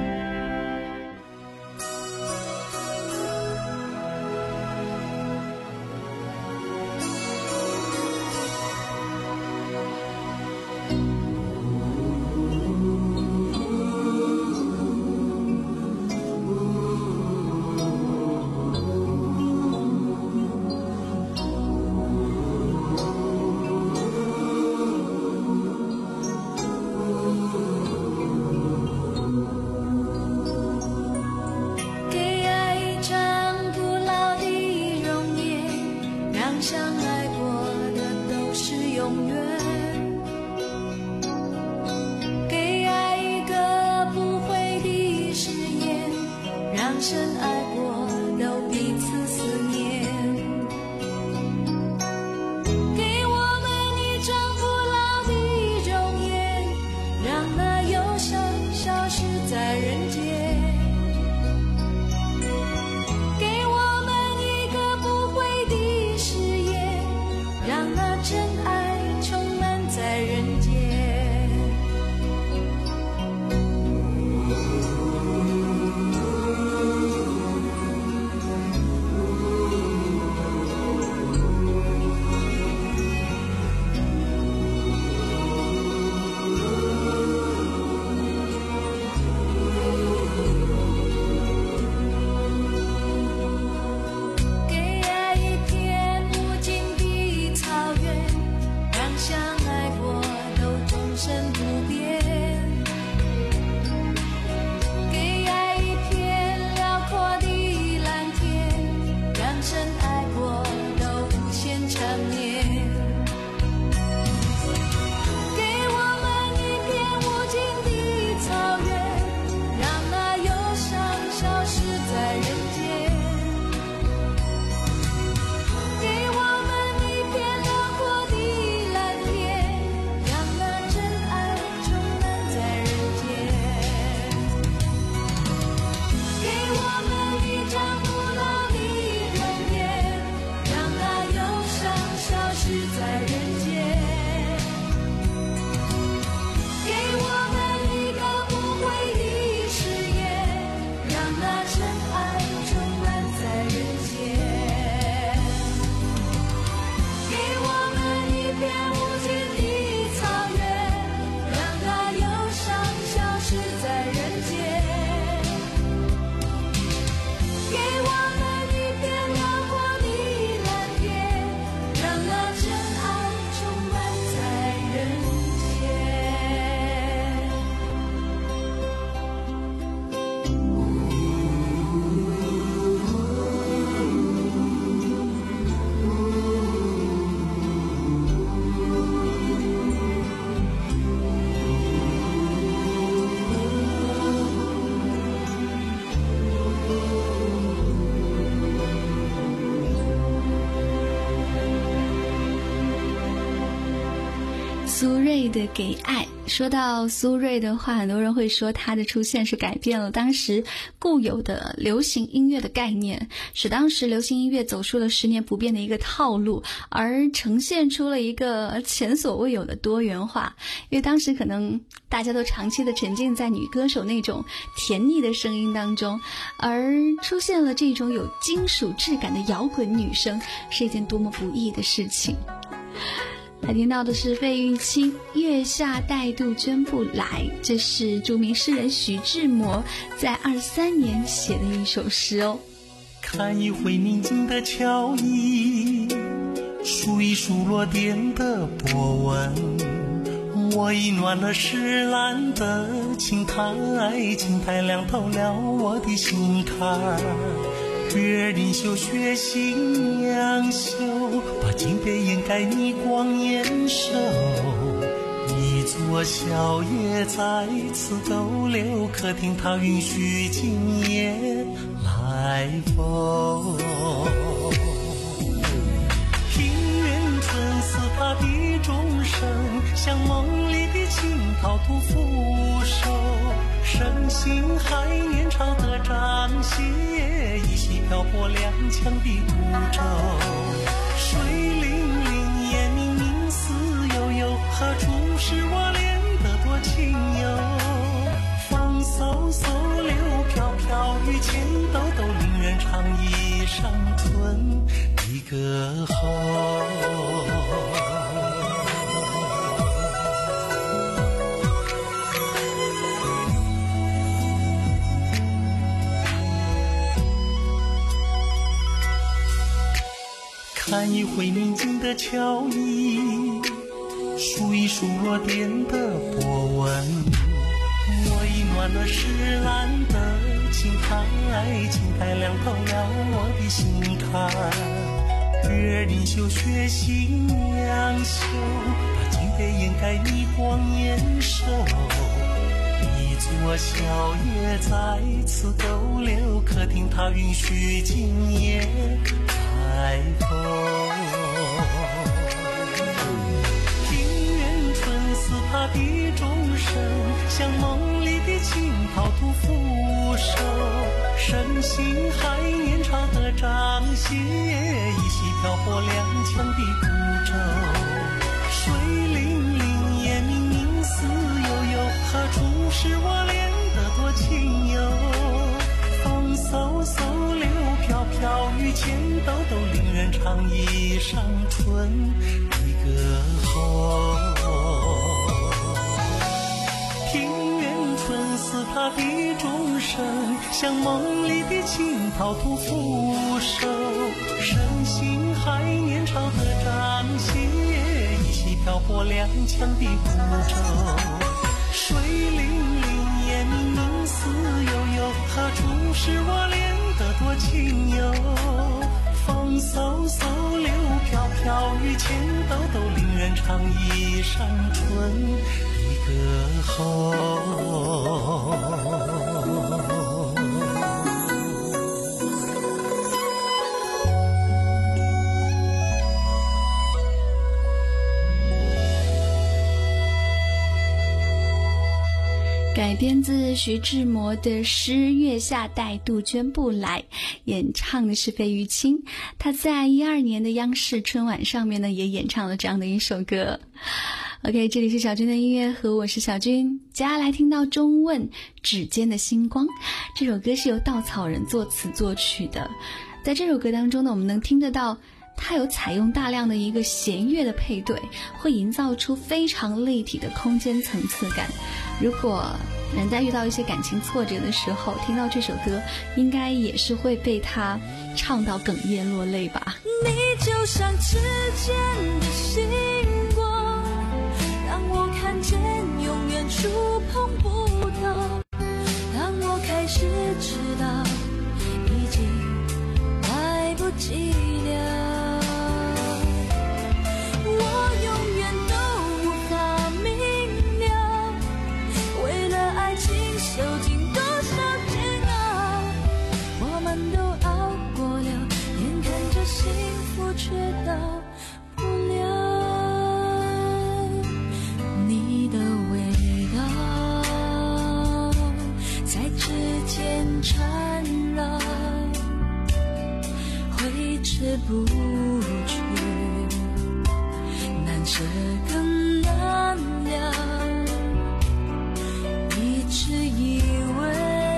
苏芮的《给爱》。说到苏芮的话，很多人会说她的出现是改变了当时固有的流行音乐的概念，使当时流行音乐走出了十年不变的一个套路，而呈现出了一个前所未有的多元化。因为当时可能大家都长期的沉浸在女歌手那种甜腻的声音当中，而出现了这种有金属质感的摇滚女声，是一件多么不易的事情。来听到的是费玉清《月下带杜鹃不来》，这是著名诗人徐志摩在二三年写的一首诗哦。 看一回宁静的桥椅，数一数落点的波纹，我已暖了石栏的青苔，青苔亮透了我的心坎。月林秀雪新娘秀，把金边掩盖你光艳手，一座小夜在此逗留，客厅它允许今夜来否？平原村似他的钟声，像梦里的青桃吐扶手，声星海年潮的涨歇，依稀漂泊踉跄的孤舟。水灵灵，夜明明，思悠悠，何处是我恋得多情游？风嗖嗖，流飘飘，雨前兜兜，令人唱一上春的歌喉。看一回宁静的桥椅，数一数落点的波纹，我已暖了石栏的青苔，青苔凉透了我的心坎。月临秀雪星两袖，把金杯掩盖你光眼手。一座小夜在此逗留，客厅它允许今夜开口。庭院春似他的钟声，像梦里的青桃吐扶手。身心海年潮的涨歇，依稀漂泊踉跄的孤舟。水灵灵，夜明明，思悠悠，何处是我恋得多情游？风嗖嗖，流飘飘，雨前兜兜，令人唱一上春的歌喉。庭院春似他的钟声，像梦里的青桃吐扶手。身心海年潮的涨歇，依稀漂泊踉跄的孤舟。水灵灵，夜明明，思悠悠，何处是我恋得多情游？风嗖嗖，流飘飘，雨前兜兜，令人唱一上春的歌喉。 改编自徐志摩的诗《月下待杜鹃不来》，演唱的是费玉清。他在一二年的央视春晚上面呢，也演唱了这样的一首歌。OK， 这里是小军的音乐盒，我是小军。接下来听到中问指尖的星光，这首歌是由稻草人作词作曲的。在这首歌当中呢，我们能听得到它有采用大量的一个弦乐的配对，会营造出非常立体的空间层次感。如果人在遇到一些感情挫折的时候，听到这首歌，应该也是会被它唱到哽咽落泪吧。 你就像指尖的星光，让我看见永远触碰不到。当我开始知道已经来不及了，我永远都无法明了，为了爱情受尽多少煎熬，我们都熬过了，眼看着幸福却到不了。你的味道在指尖缠绕，挥之不去，难舍更难了。一直以为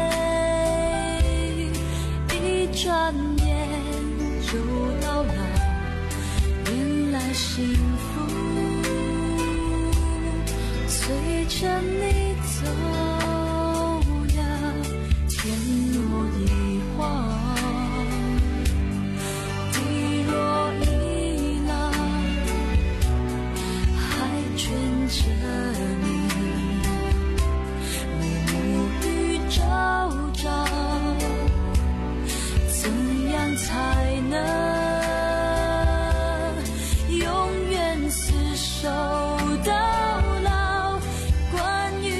一转眼就到老，原来幸福随着你走了，天若一晃，地若一浪，还卷着你，暮暮与朝朝，怎样才能永远厮守到老？关于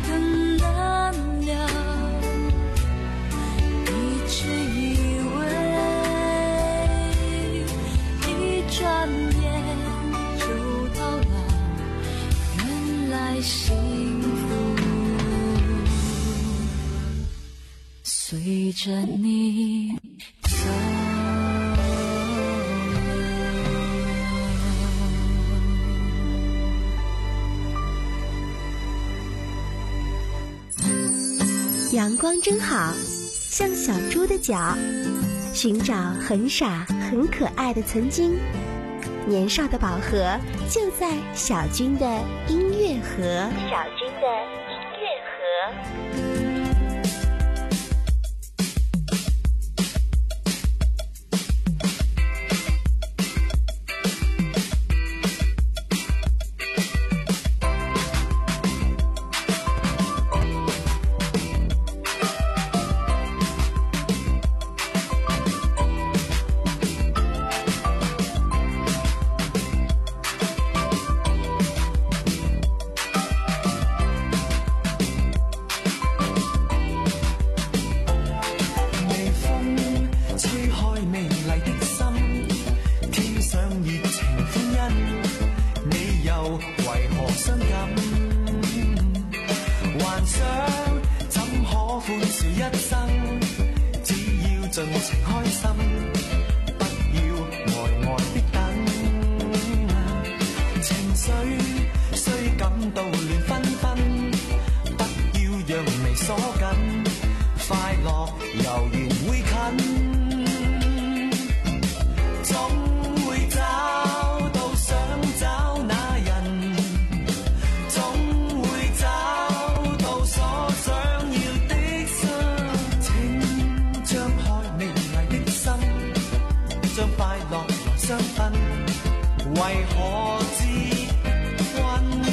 更难了，一直以为一转眼就到了，原来幸福随着你走。 阳光真好，像小猪的脚，寻找很傻很可爱的曾经。年少的宝盒就在小军的音乐盒。小军的音乐盒。 盡情開心，不要呆呆的等。情緒雖感到亂紛紛，不要讓眉鎖緊，快樂悠然會近。總會找到想找那人，總會找到所想要的心。請張開美麗的心，將快樂來相分。為何自困？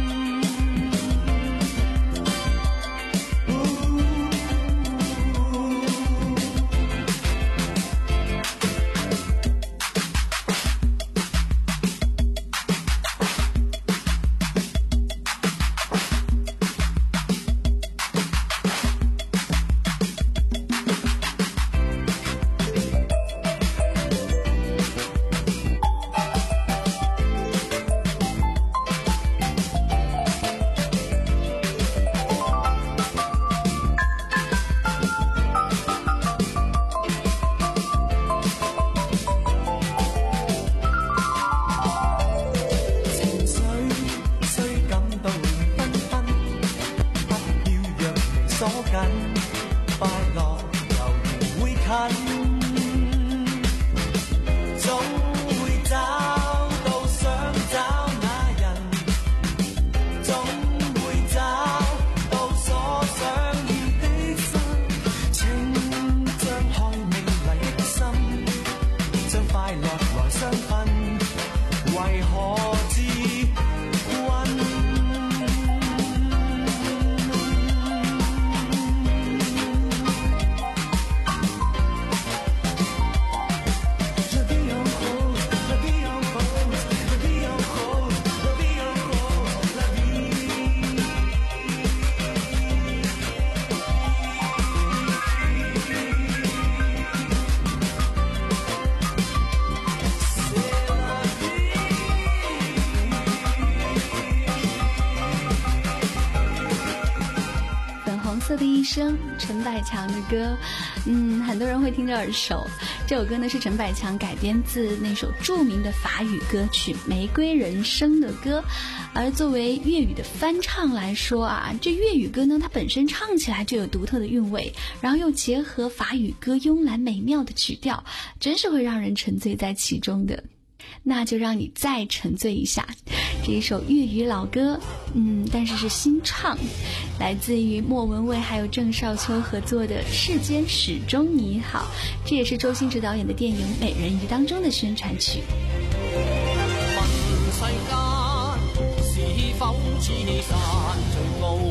的一生，陈百强的歌，嗯，很多人会听着耳熟。这首歌呢是陈百强改编自那首著名的法语歌曲《玫瑰人生》的歌，而作为粤语的翻唱来说啊，这粤语歌呢它本身唱起来就有独特的韵味，然后又结合法语歌慵懒美妙的曲调，真是会让人沉醉在其中的。那就让你再沉醉一下这一首粤语老歌，嗯，但是是新唱，来自于莫文蔚还有郑少秋合作的《世间始终你好》，这也是周星驰导演的电影《美人鱼》当中的宣传曲。 问世間是否似山最高，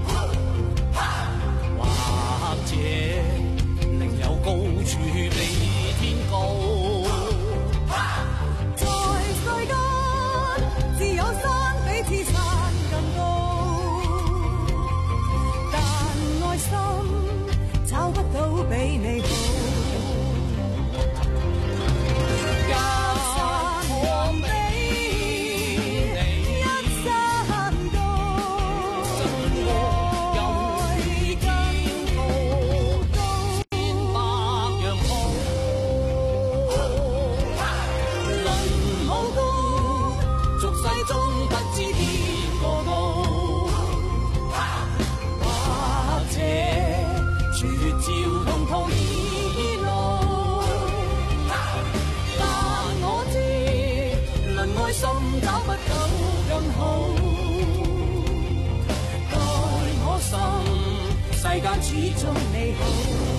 或者另有高處比天高。 世間始終你好。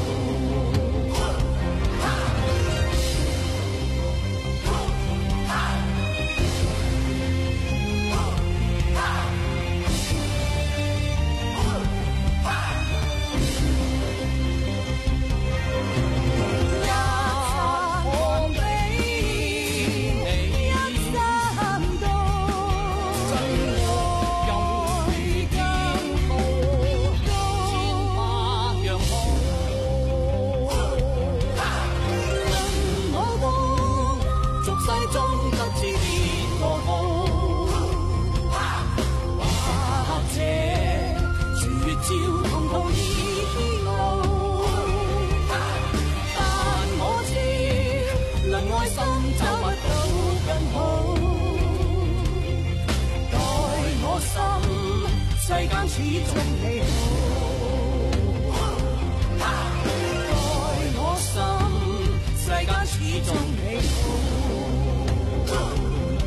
世間始終你好，在我心，世間始終你好。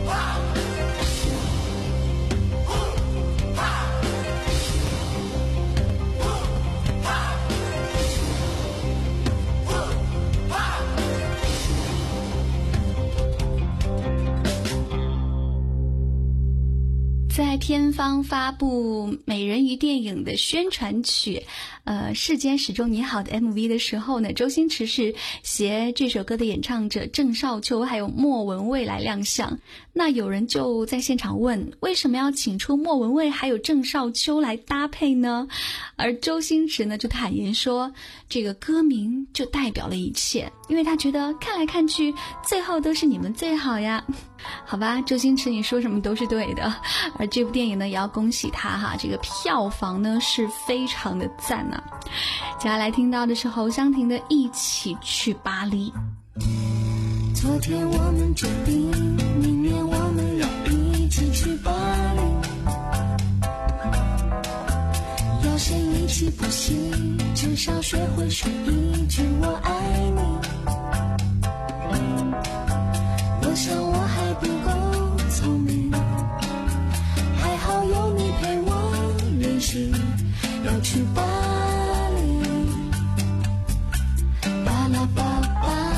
在天方发布美人鱼电影的宣传曲呃，世间始终你好的 M V 的时候呢，周星驰是携这首歌的演唱者郑少秋还有莫文蔚来亮相。那有人就在现场问，为什么要请出莫文蔚还有郑少秋来搭配呢？而周星驰呢就坦言说，这个歌名就代表了一切，因为他觉得看来看去最后都是你们最好呀。好吧，周星驰你说什么都是对的。而这部电影呢也要恭喜他哈，这个票房呢是非常的赞啊。接下来听到的是侯湘婷的《一起去巴黎》。 昨天我们决定，明年我们要一起去巴黎，要先一起补习，至少学会说一句我爱你。我想我还不够聪明，还好有你陪我练习，要去巴黎，巴拉巴巴。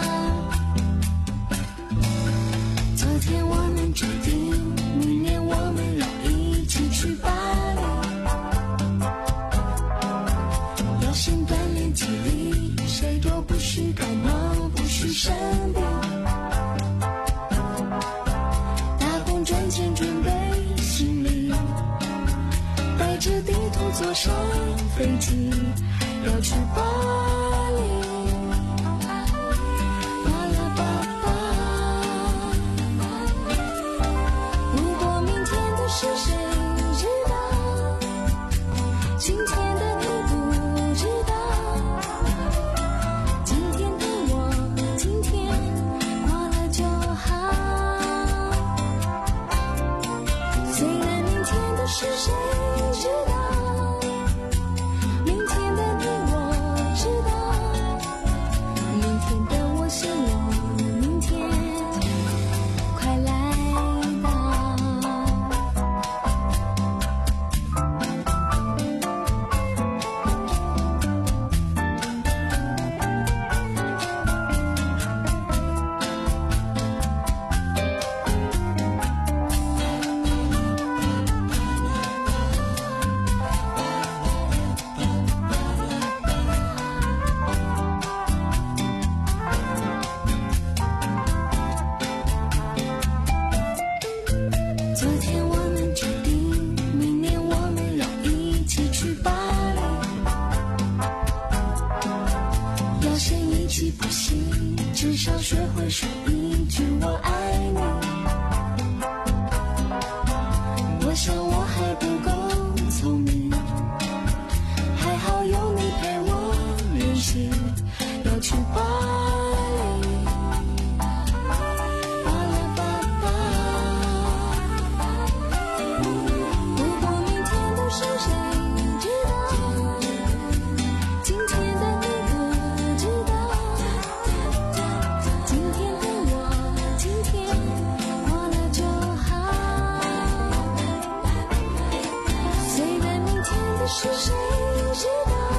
昨天我们决定，明年我们要一起去巴黎，要先锻炼体力，谁都不许感冒，不许生病。赚钱准备行李，带着地图坐上飞机，要去巴黎，巴拉巴巴。如果明天的事谁知道，今天的你不知道，今天的我今天过了就好。是谁知道，明天的你我知道，明天的我希望明天快来至少学会说一句我爱你。我想我还不够聪明，还好有你陪我练习，要去巴黎，巴拉巴巴。如果明天的事谁知道，今天的你不知道，今天的我今天过了就好。谁的明天的事谁知道？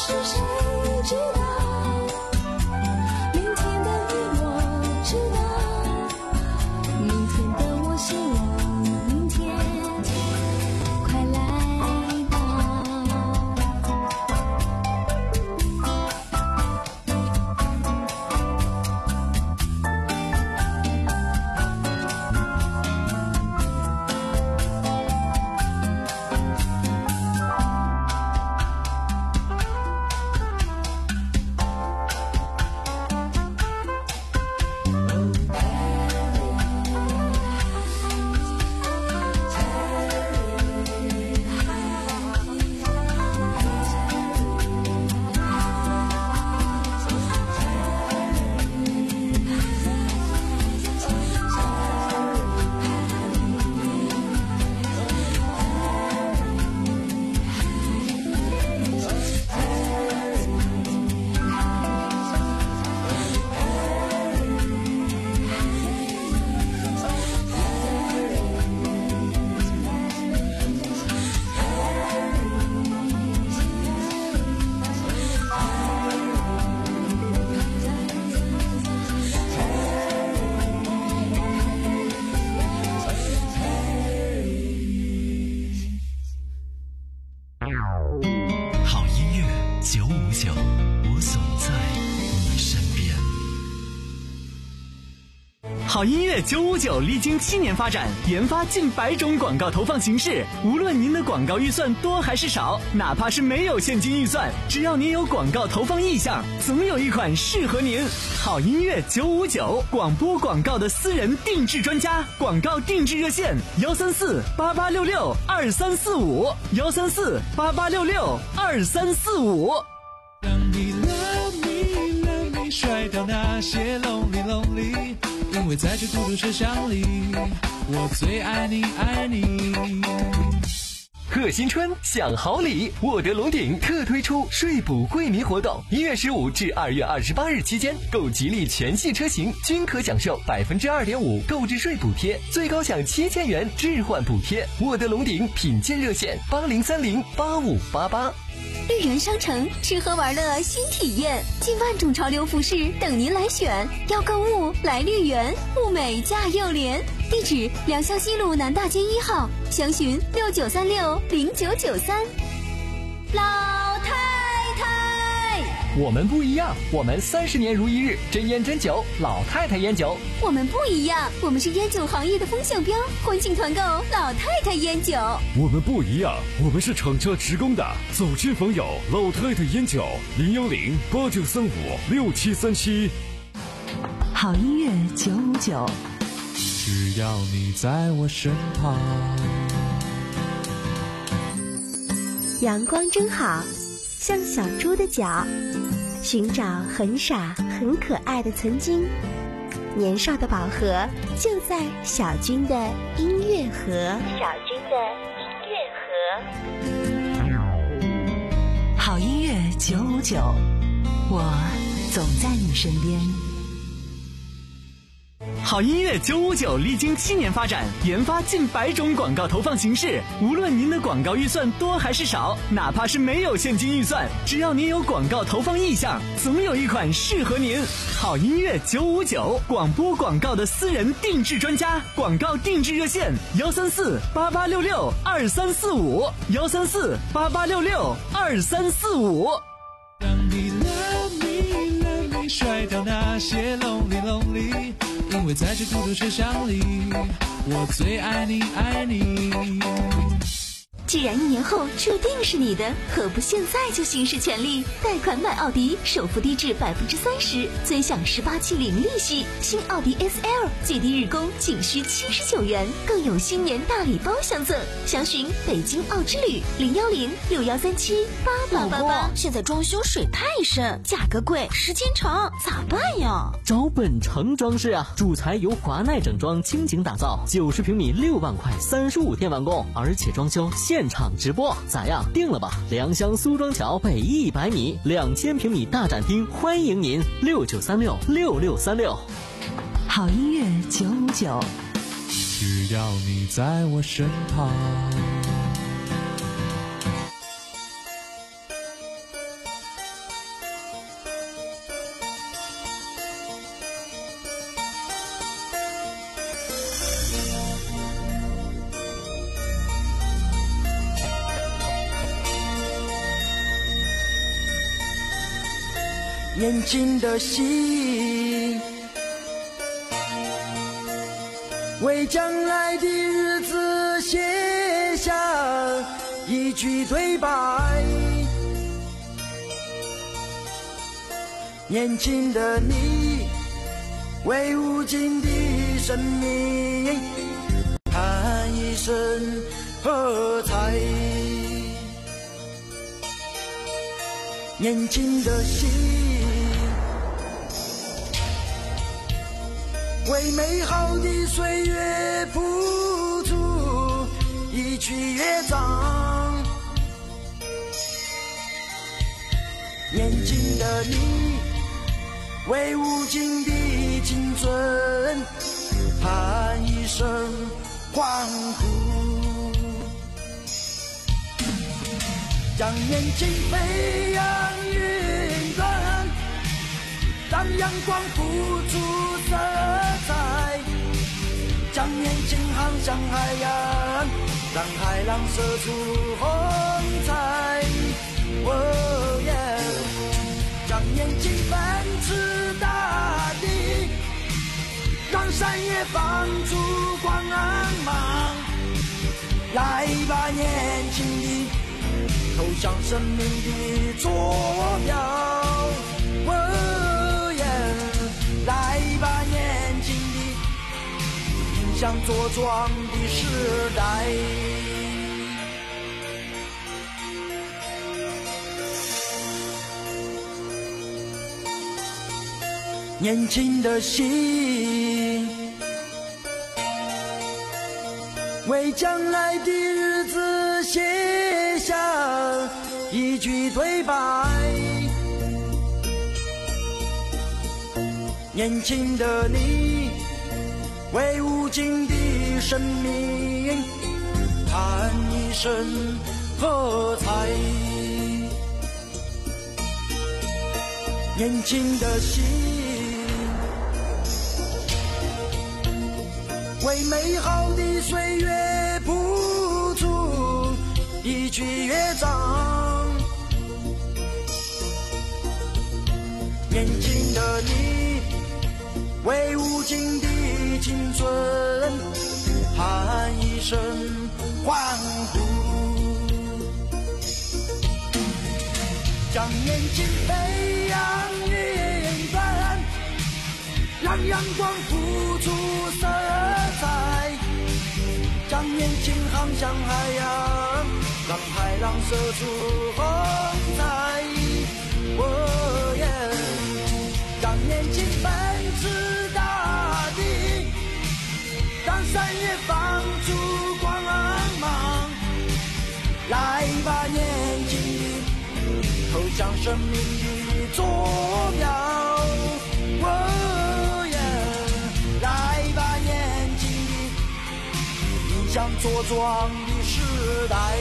是谁知道？明天的你我知道，明天的我希望明天快来到。 好音乐九五九，我总在你身边。 好音乐九五九历经七年发展，研发近百种广告投放形式。无论您的广告预算多还是少，哪怕是没有现金预算，只要您有广告投放意向，总有一款适合您。好音乐九五九，广播广告的私人定制专家，广告定制热线幺三四八八六六二三四五幺三四八八六六二三四五。 让你 love me love me 甩掉那些 lonely lonely， 因为在这孤独车厢里，我最爱你爱你。 贺新春享好礼，沃德龙鼎特推出税补惠民活动，一月十五至二月二十八日期间，购吉利全系车型均可享受百分之二点五购置税补贴，最高享七千元置换补贴。沃德龙鼎品鉴热线八零三零八五八八。 绿园商城吃喝玩乐新体验，近万种潮流服饰等您来选。要购物来绿园，物美价又廉。地址：良乡西路南大街一号，详询六九三六零九九三。老太太， 我们不一样，我们三十年如一日，真烟真酒，老太太烟酒。 我们不一样，我们是烟酒行业的风向标，欢庆团购老太太烟酒。 我们不一样，我们是厂家直供的，走亲访友老太太烟酒，零幺零八九三五六七三七。 好音乐九五九， 只要你在我身旁。 阳光真好，像小猪的脚，寻找很傻很可爱的曾经。年少的宝盒就在小军的音乐盒。小军的音乐盒。 好音乐九五九，我总在你身边。 好音乐九五九历经七年发展，研发近百种广告投放形式。无论您的广告预算多还是少，哪怕是没有现金预算，只要您有广告投放意向，总有一款适合您。好音乐九五九，广播广告的私人定制专家，广告定制热线幺三四八八六六二三四五幺三四八八六六二三四五。 让你 love me love me 甩掉那些 lonely lonely， 因为在这孤独车厢里，我最爱你爱你。 既然一年后注定是你的，何不现在就行使权利？贷款买奥迪，首付低至百分之三十，尊享十八期零利息。新奥迪 S L 最低日供仅需七十九元，更有新年大礼包相赠。详询北京奥之旅零幺零六幺三七八八八八。 现在装修水太深，价格贵，时间长，咋办呀？ 找本城装饰啊，主材由华奈整装倾情打造，九十平米六万块，三十五天完工，而且装修现现场直播，咋样？定了吧！良乡苏庄桥北一百米，两千平米大展厅，欢迎您！六九三六六六三六。 好音乐九五九， 只要你在我身旁。 年轻的心，为将来的日子写下一句对白。年轻的你，为无尽的生命喊一声喝彩。年轻的心，为美好的岁月谱出一曲乐章。年轻的你，为无尽的青春喊一声欢呼，将年轻飞扬云端，让阳光付出色彩，将年轻航向海洋，让海浪射出红彩。哦耶！让年轻奔驰大地，让山野放出光芒。来吧，年轻的，投向生命的坐标。哦耶！来吧，年轻的，迎向茁壮的时代。年轻的心，为将来的日子写下一句对白。年轻的你，为无尽的生命喊一声喝彩。年轻的心，为美好的岁月谱出一曲乐章。年轻的你，为无尽的青春喊一声欢呼，将年轻飞扬云端，让阳光付出色彩，将年轻航向海洋，让海浪射出红彩。哦耶！让年轻奔驰大地，让山野放出光芒。来吧，年轻的，投向生命的坐标。哦耶！来吧，年轻的，迎向茁壮的时代。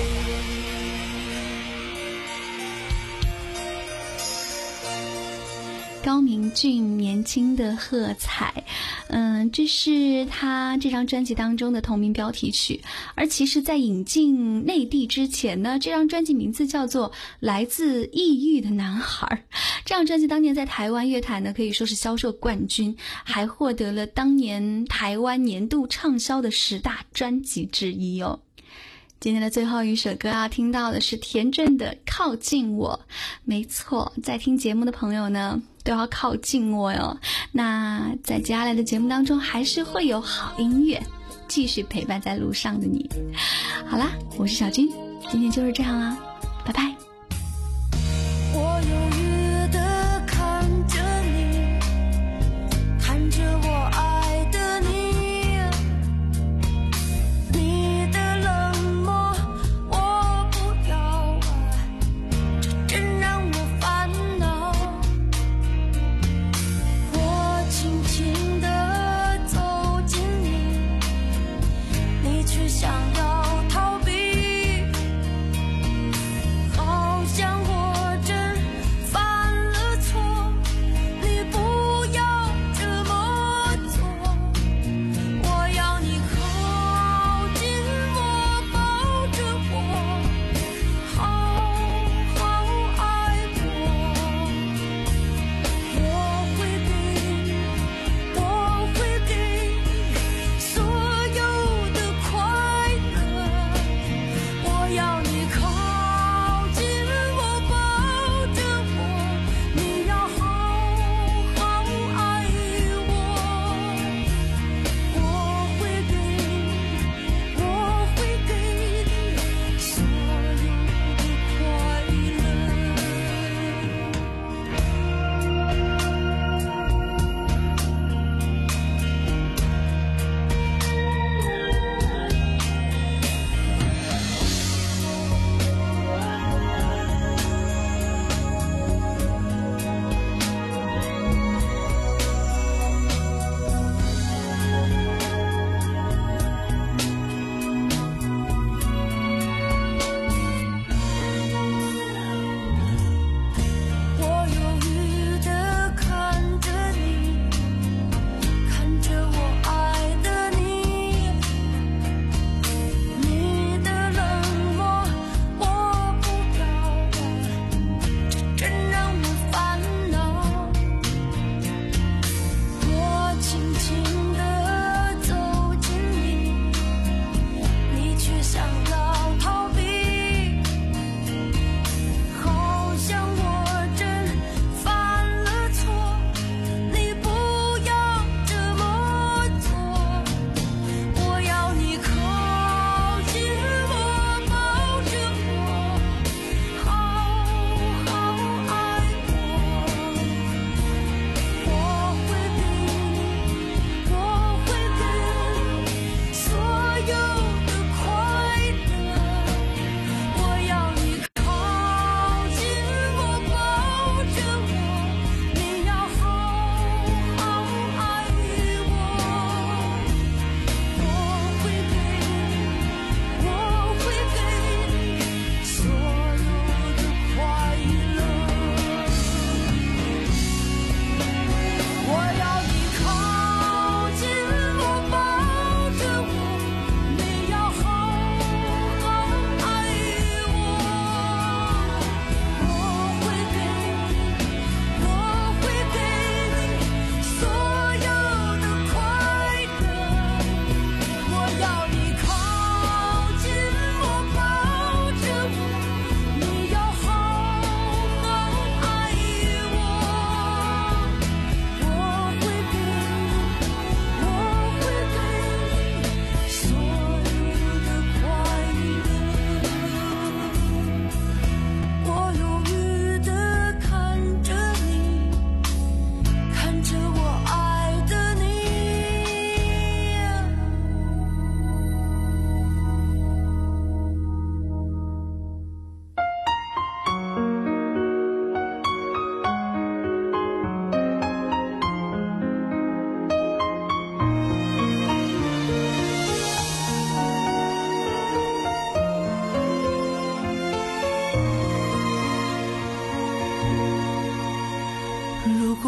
高明俊年轻的喝彩，嗯，这是他这张专辑当中的同名标题曲。而其实在引进内地之前呢，这张专辑名字叫做《来自异域的男孩》。这张专辑当年在台湾乐坛呢可以说是销售冠军，还获得了当年台湾年度畅销的十大专辑之一哦。今天的最后一首歌要听到的是田震的《靠近我》。没错，在听节目的朋友呢都要靠近我哟。那在接下来的节目当中还是会有好音乐继续陪伴在路上的你。好啦，我是小金，今天就是这样啦，拜拜。 我犹豫地看着你，看着我爱的你，你的冷漠我不要，这真让我烦恼。我轻轻地走近你，你却想要逃避。好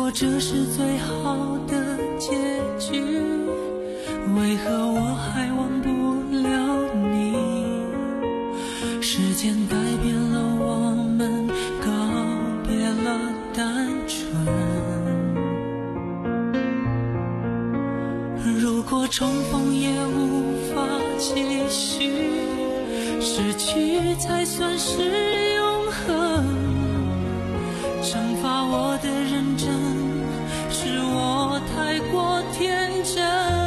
果这是最好的结局，为何我还忘不了你？时间改变了我们，告别了单纯。如果重逢也无法继续，失去才算是永恒。惩罚我的认真，是我太过天真。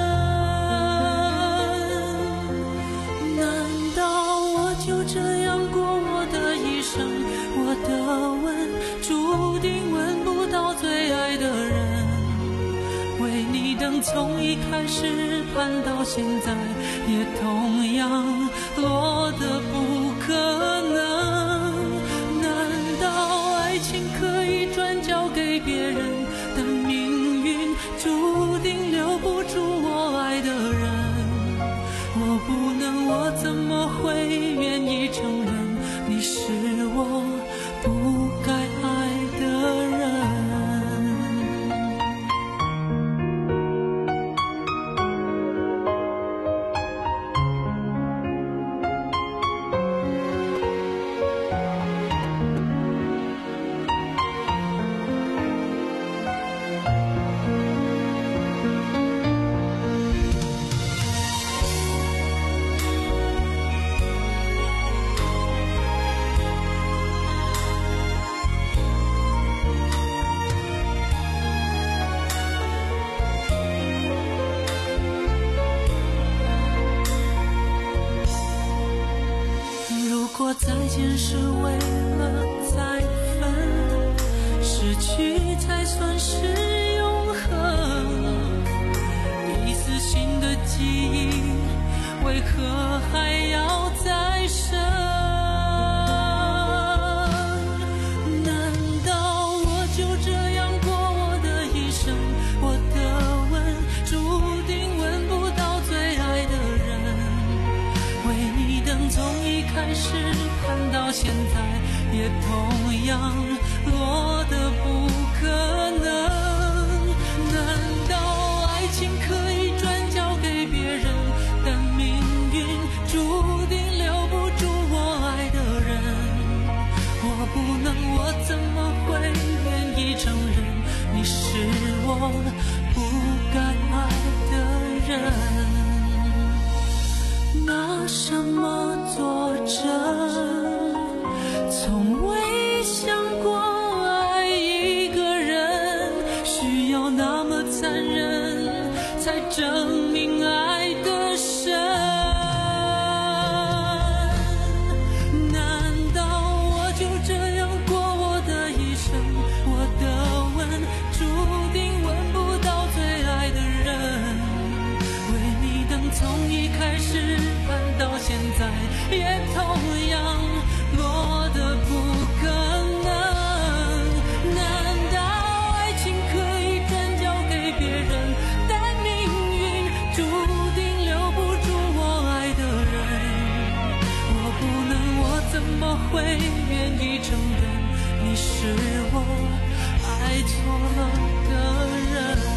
难道我就这样过我的一生？我的吻注定吻不到最爱的人。为你等从一开始盼到现在，也同样落得不可能。难道爱情可以转交给别人，但命运注定留不住我爱的人？我不能，我怎么会愿意承认你是我不该爱的人？再见是为了再分，失去才算是永恒。一丝新的记忆，为何还要再生？难道我就这样过我的一生？我的吻注定吻不到最爱的人。为你等从一开始盼到现在，也同样落得不可能。难道爱情可以转交给别人，但命运注定留不住我爱的人？我不能，我怎么会愿意承认你是我不该爱的人？拿什么作证？从未想过爱一个人需要那么残忍，才证明爱的深。难道我就这样过我的一生？我的吻注定吻不到最爱的人。为你等从一开始盼到现在，也同样落得不可能。难道爱情可以转交给别人，但命运注定留不住我爱的人？我不能，我怎么会愿意承认你是我爱错了的人？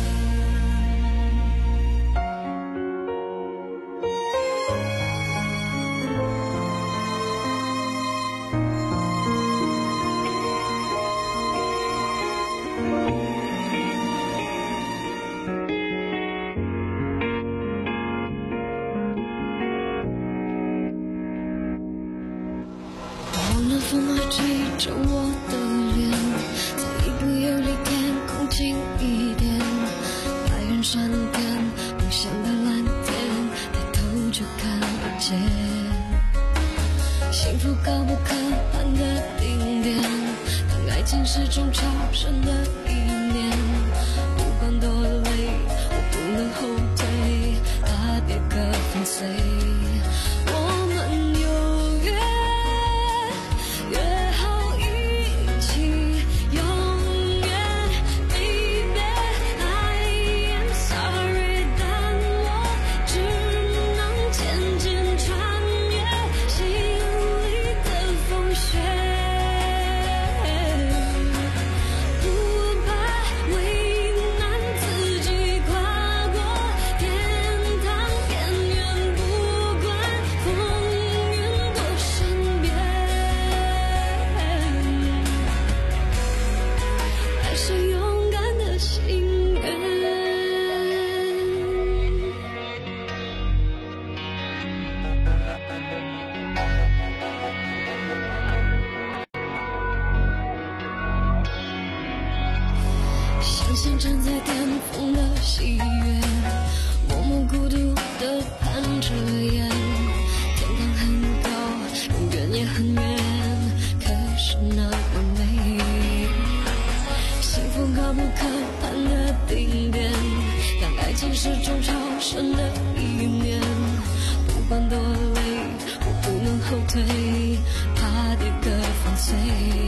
风还吹着我的脸，再一步有离天空近一点。白云山巅，梦想的蓝天，抬头就看不见。幸福高不可攀的顶点，当爱情是种超生的一念。不管多累，我不能后退，它别可粉碎。我们有约。不怕心站在巅峰的喜悦，默默孤独地盼着眼，天堂很高，永远也很远，可是那么美。幸福高不可攀的顶点，当爱情是种超神的一面，不管多累，我不能后退，怕跌个粉碎。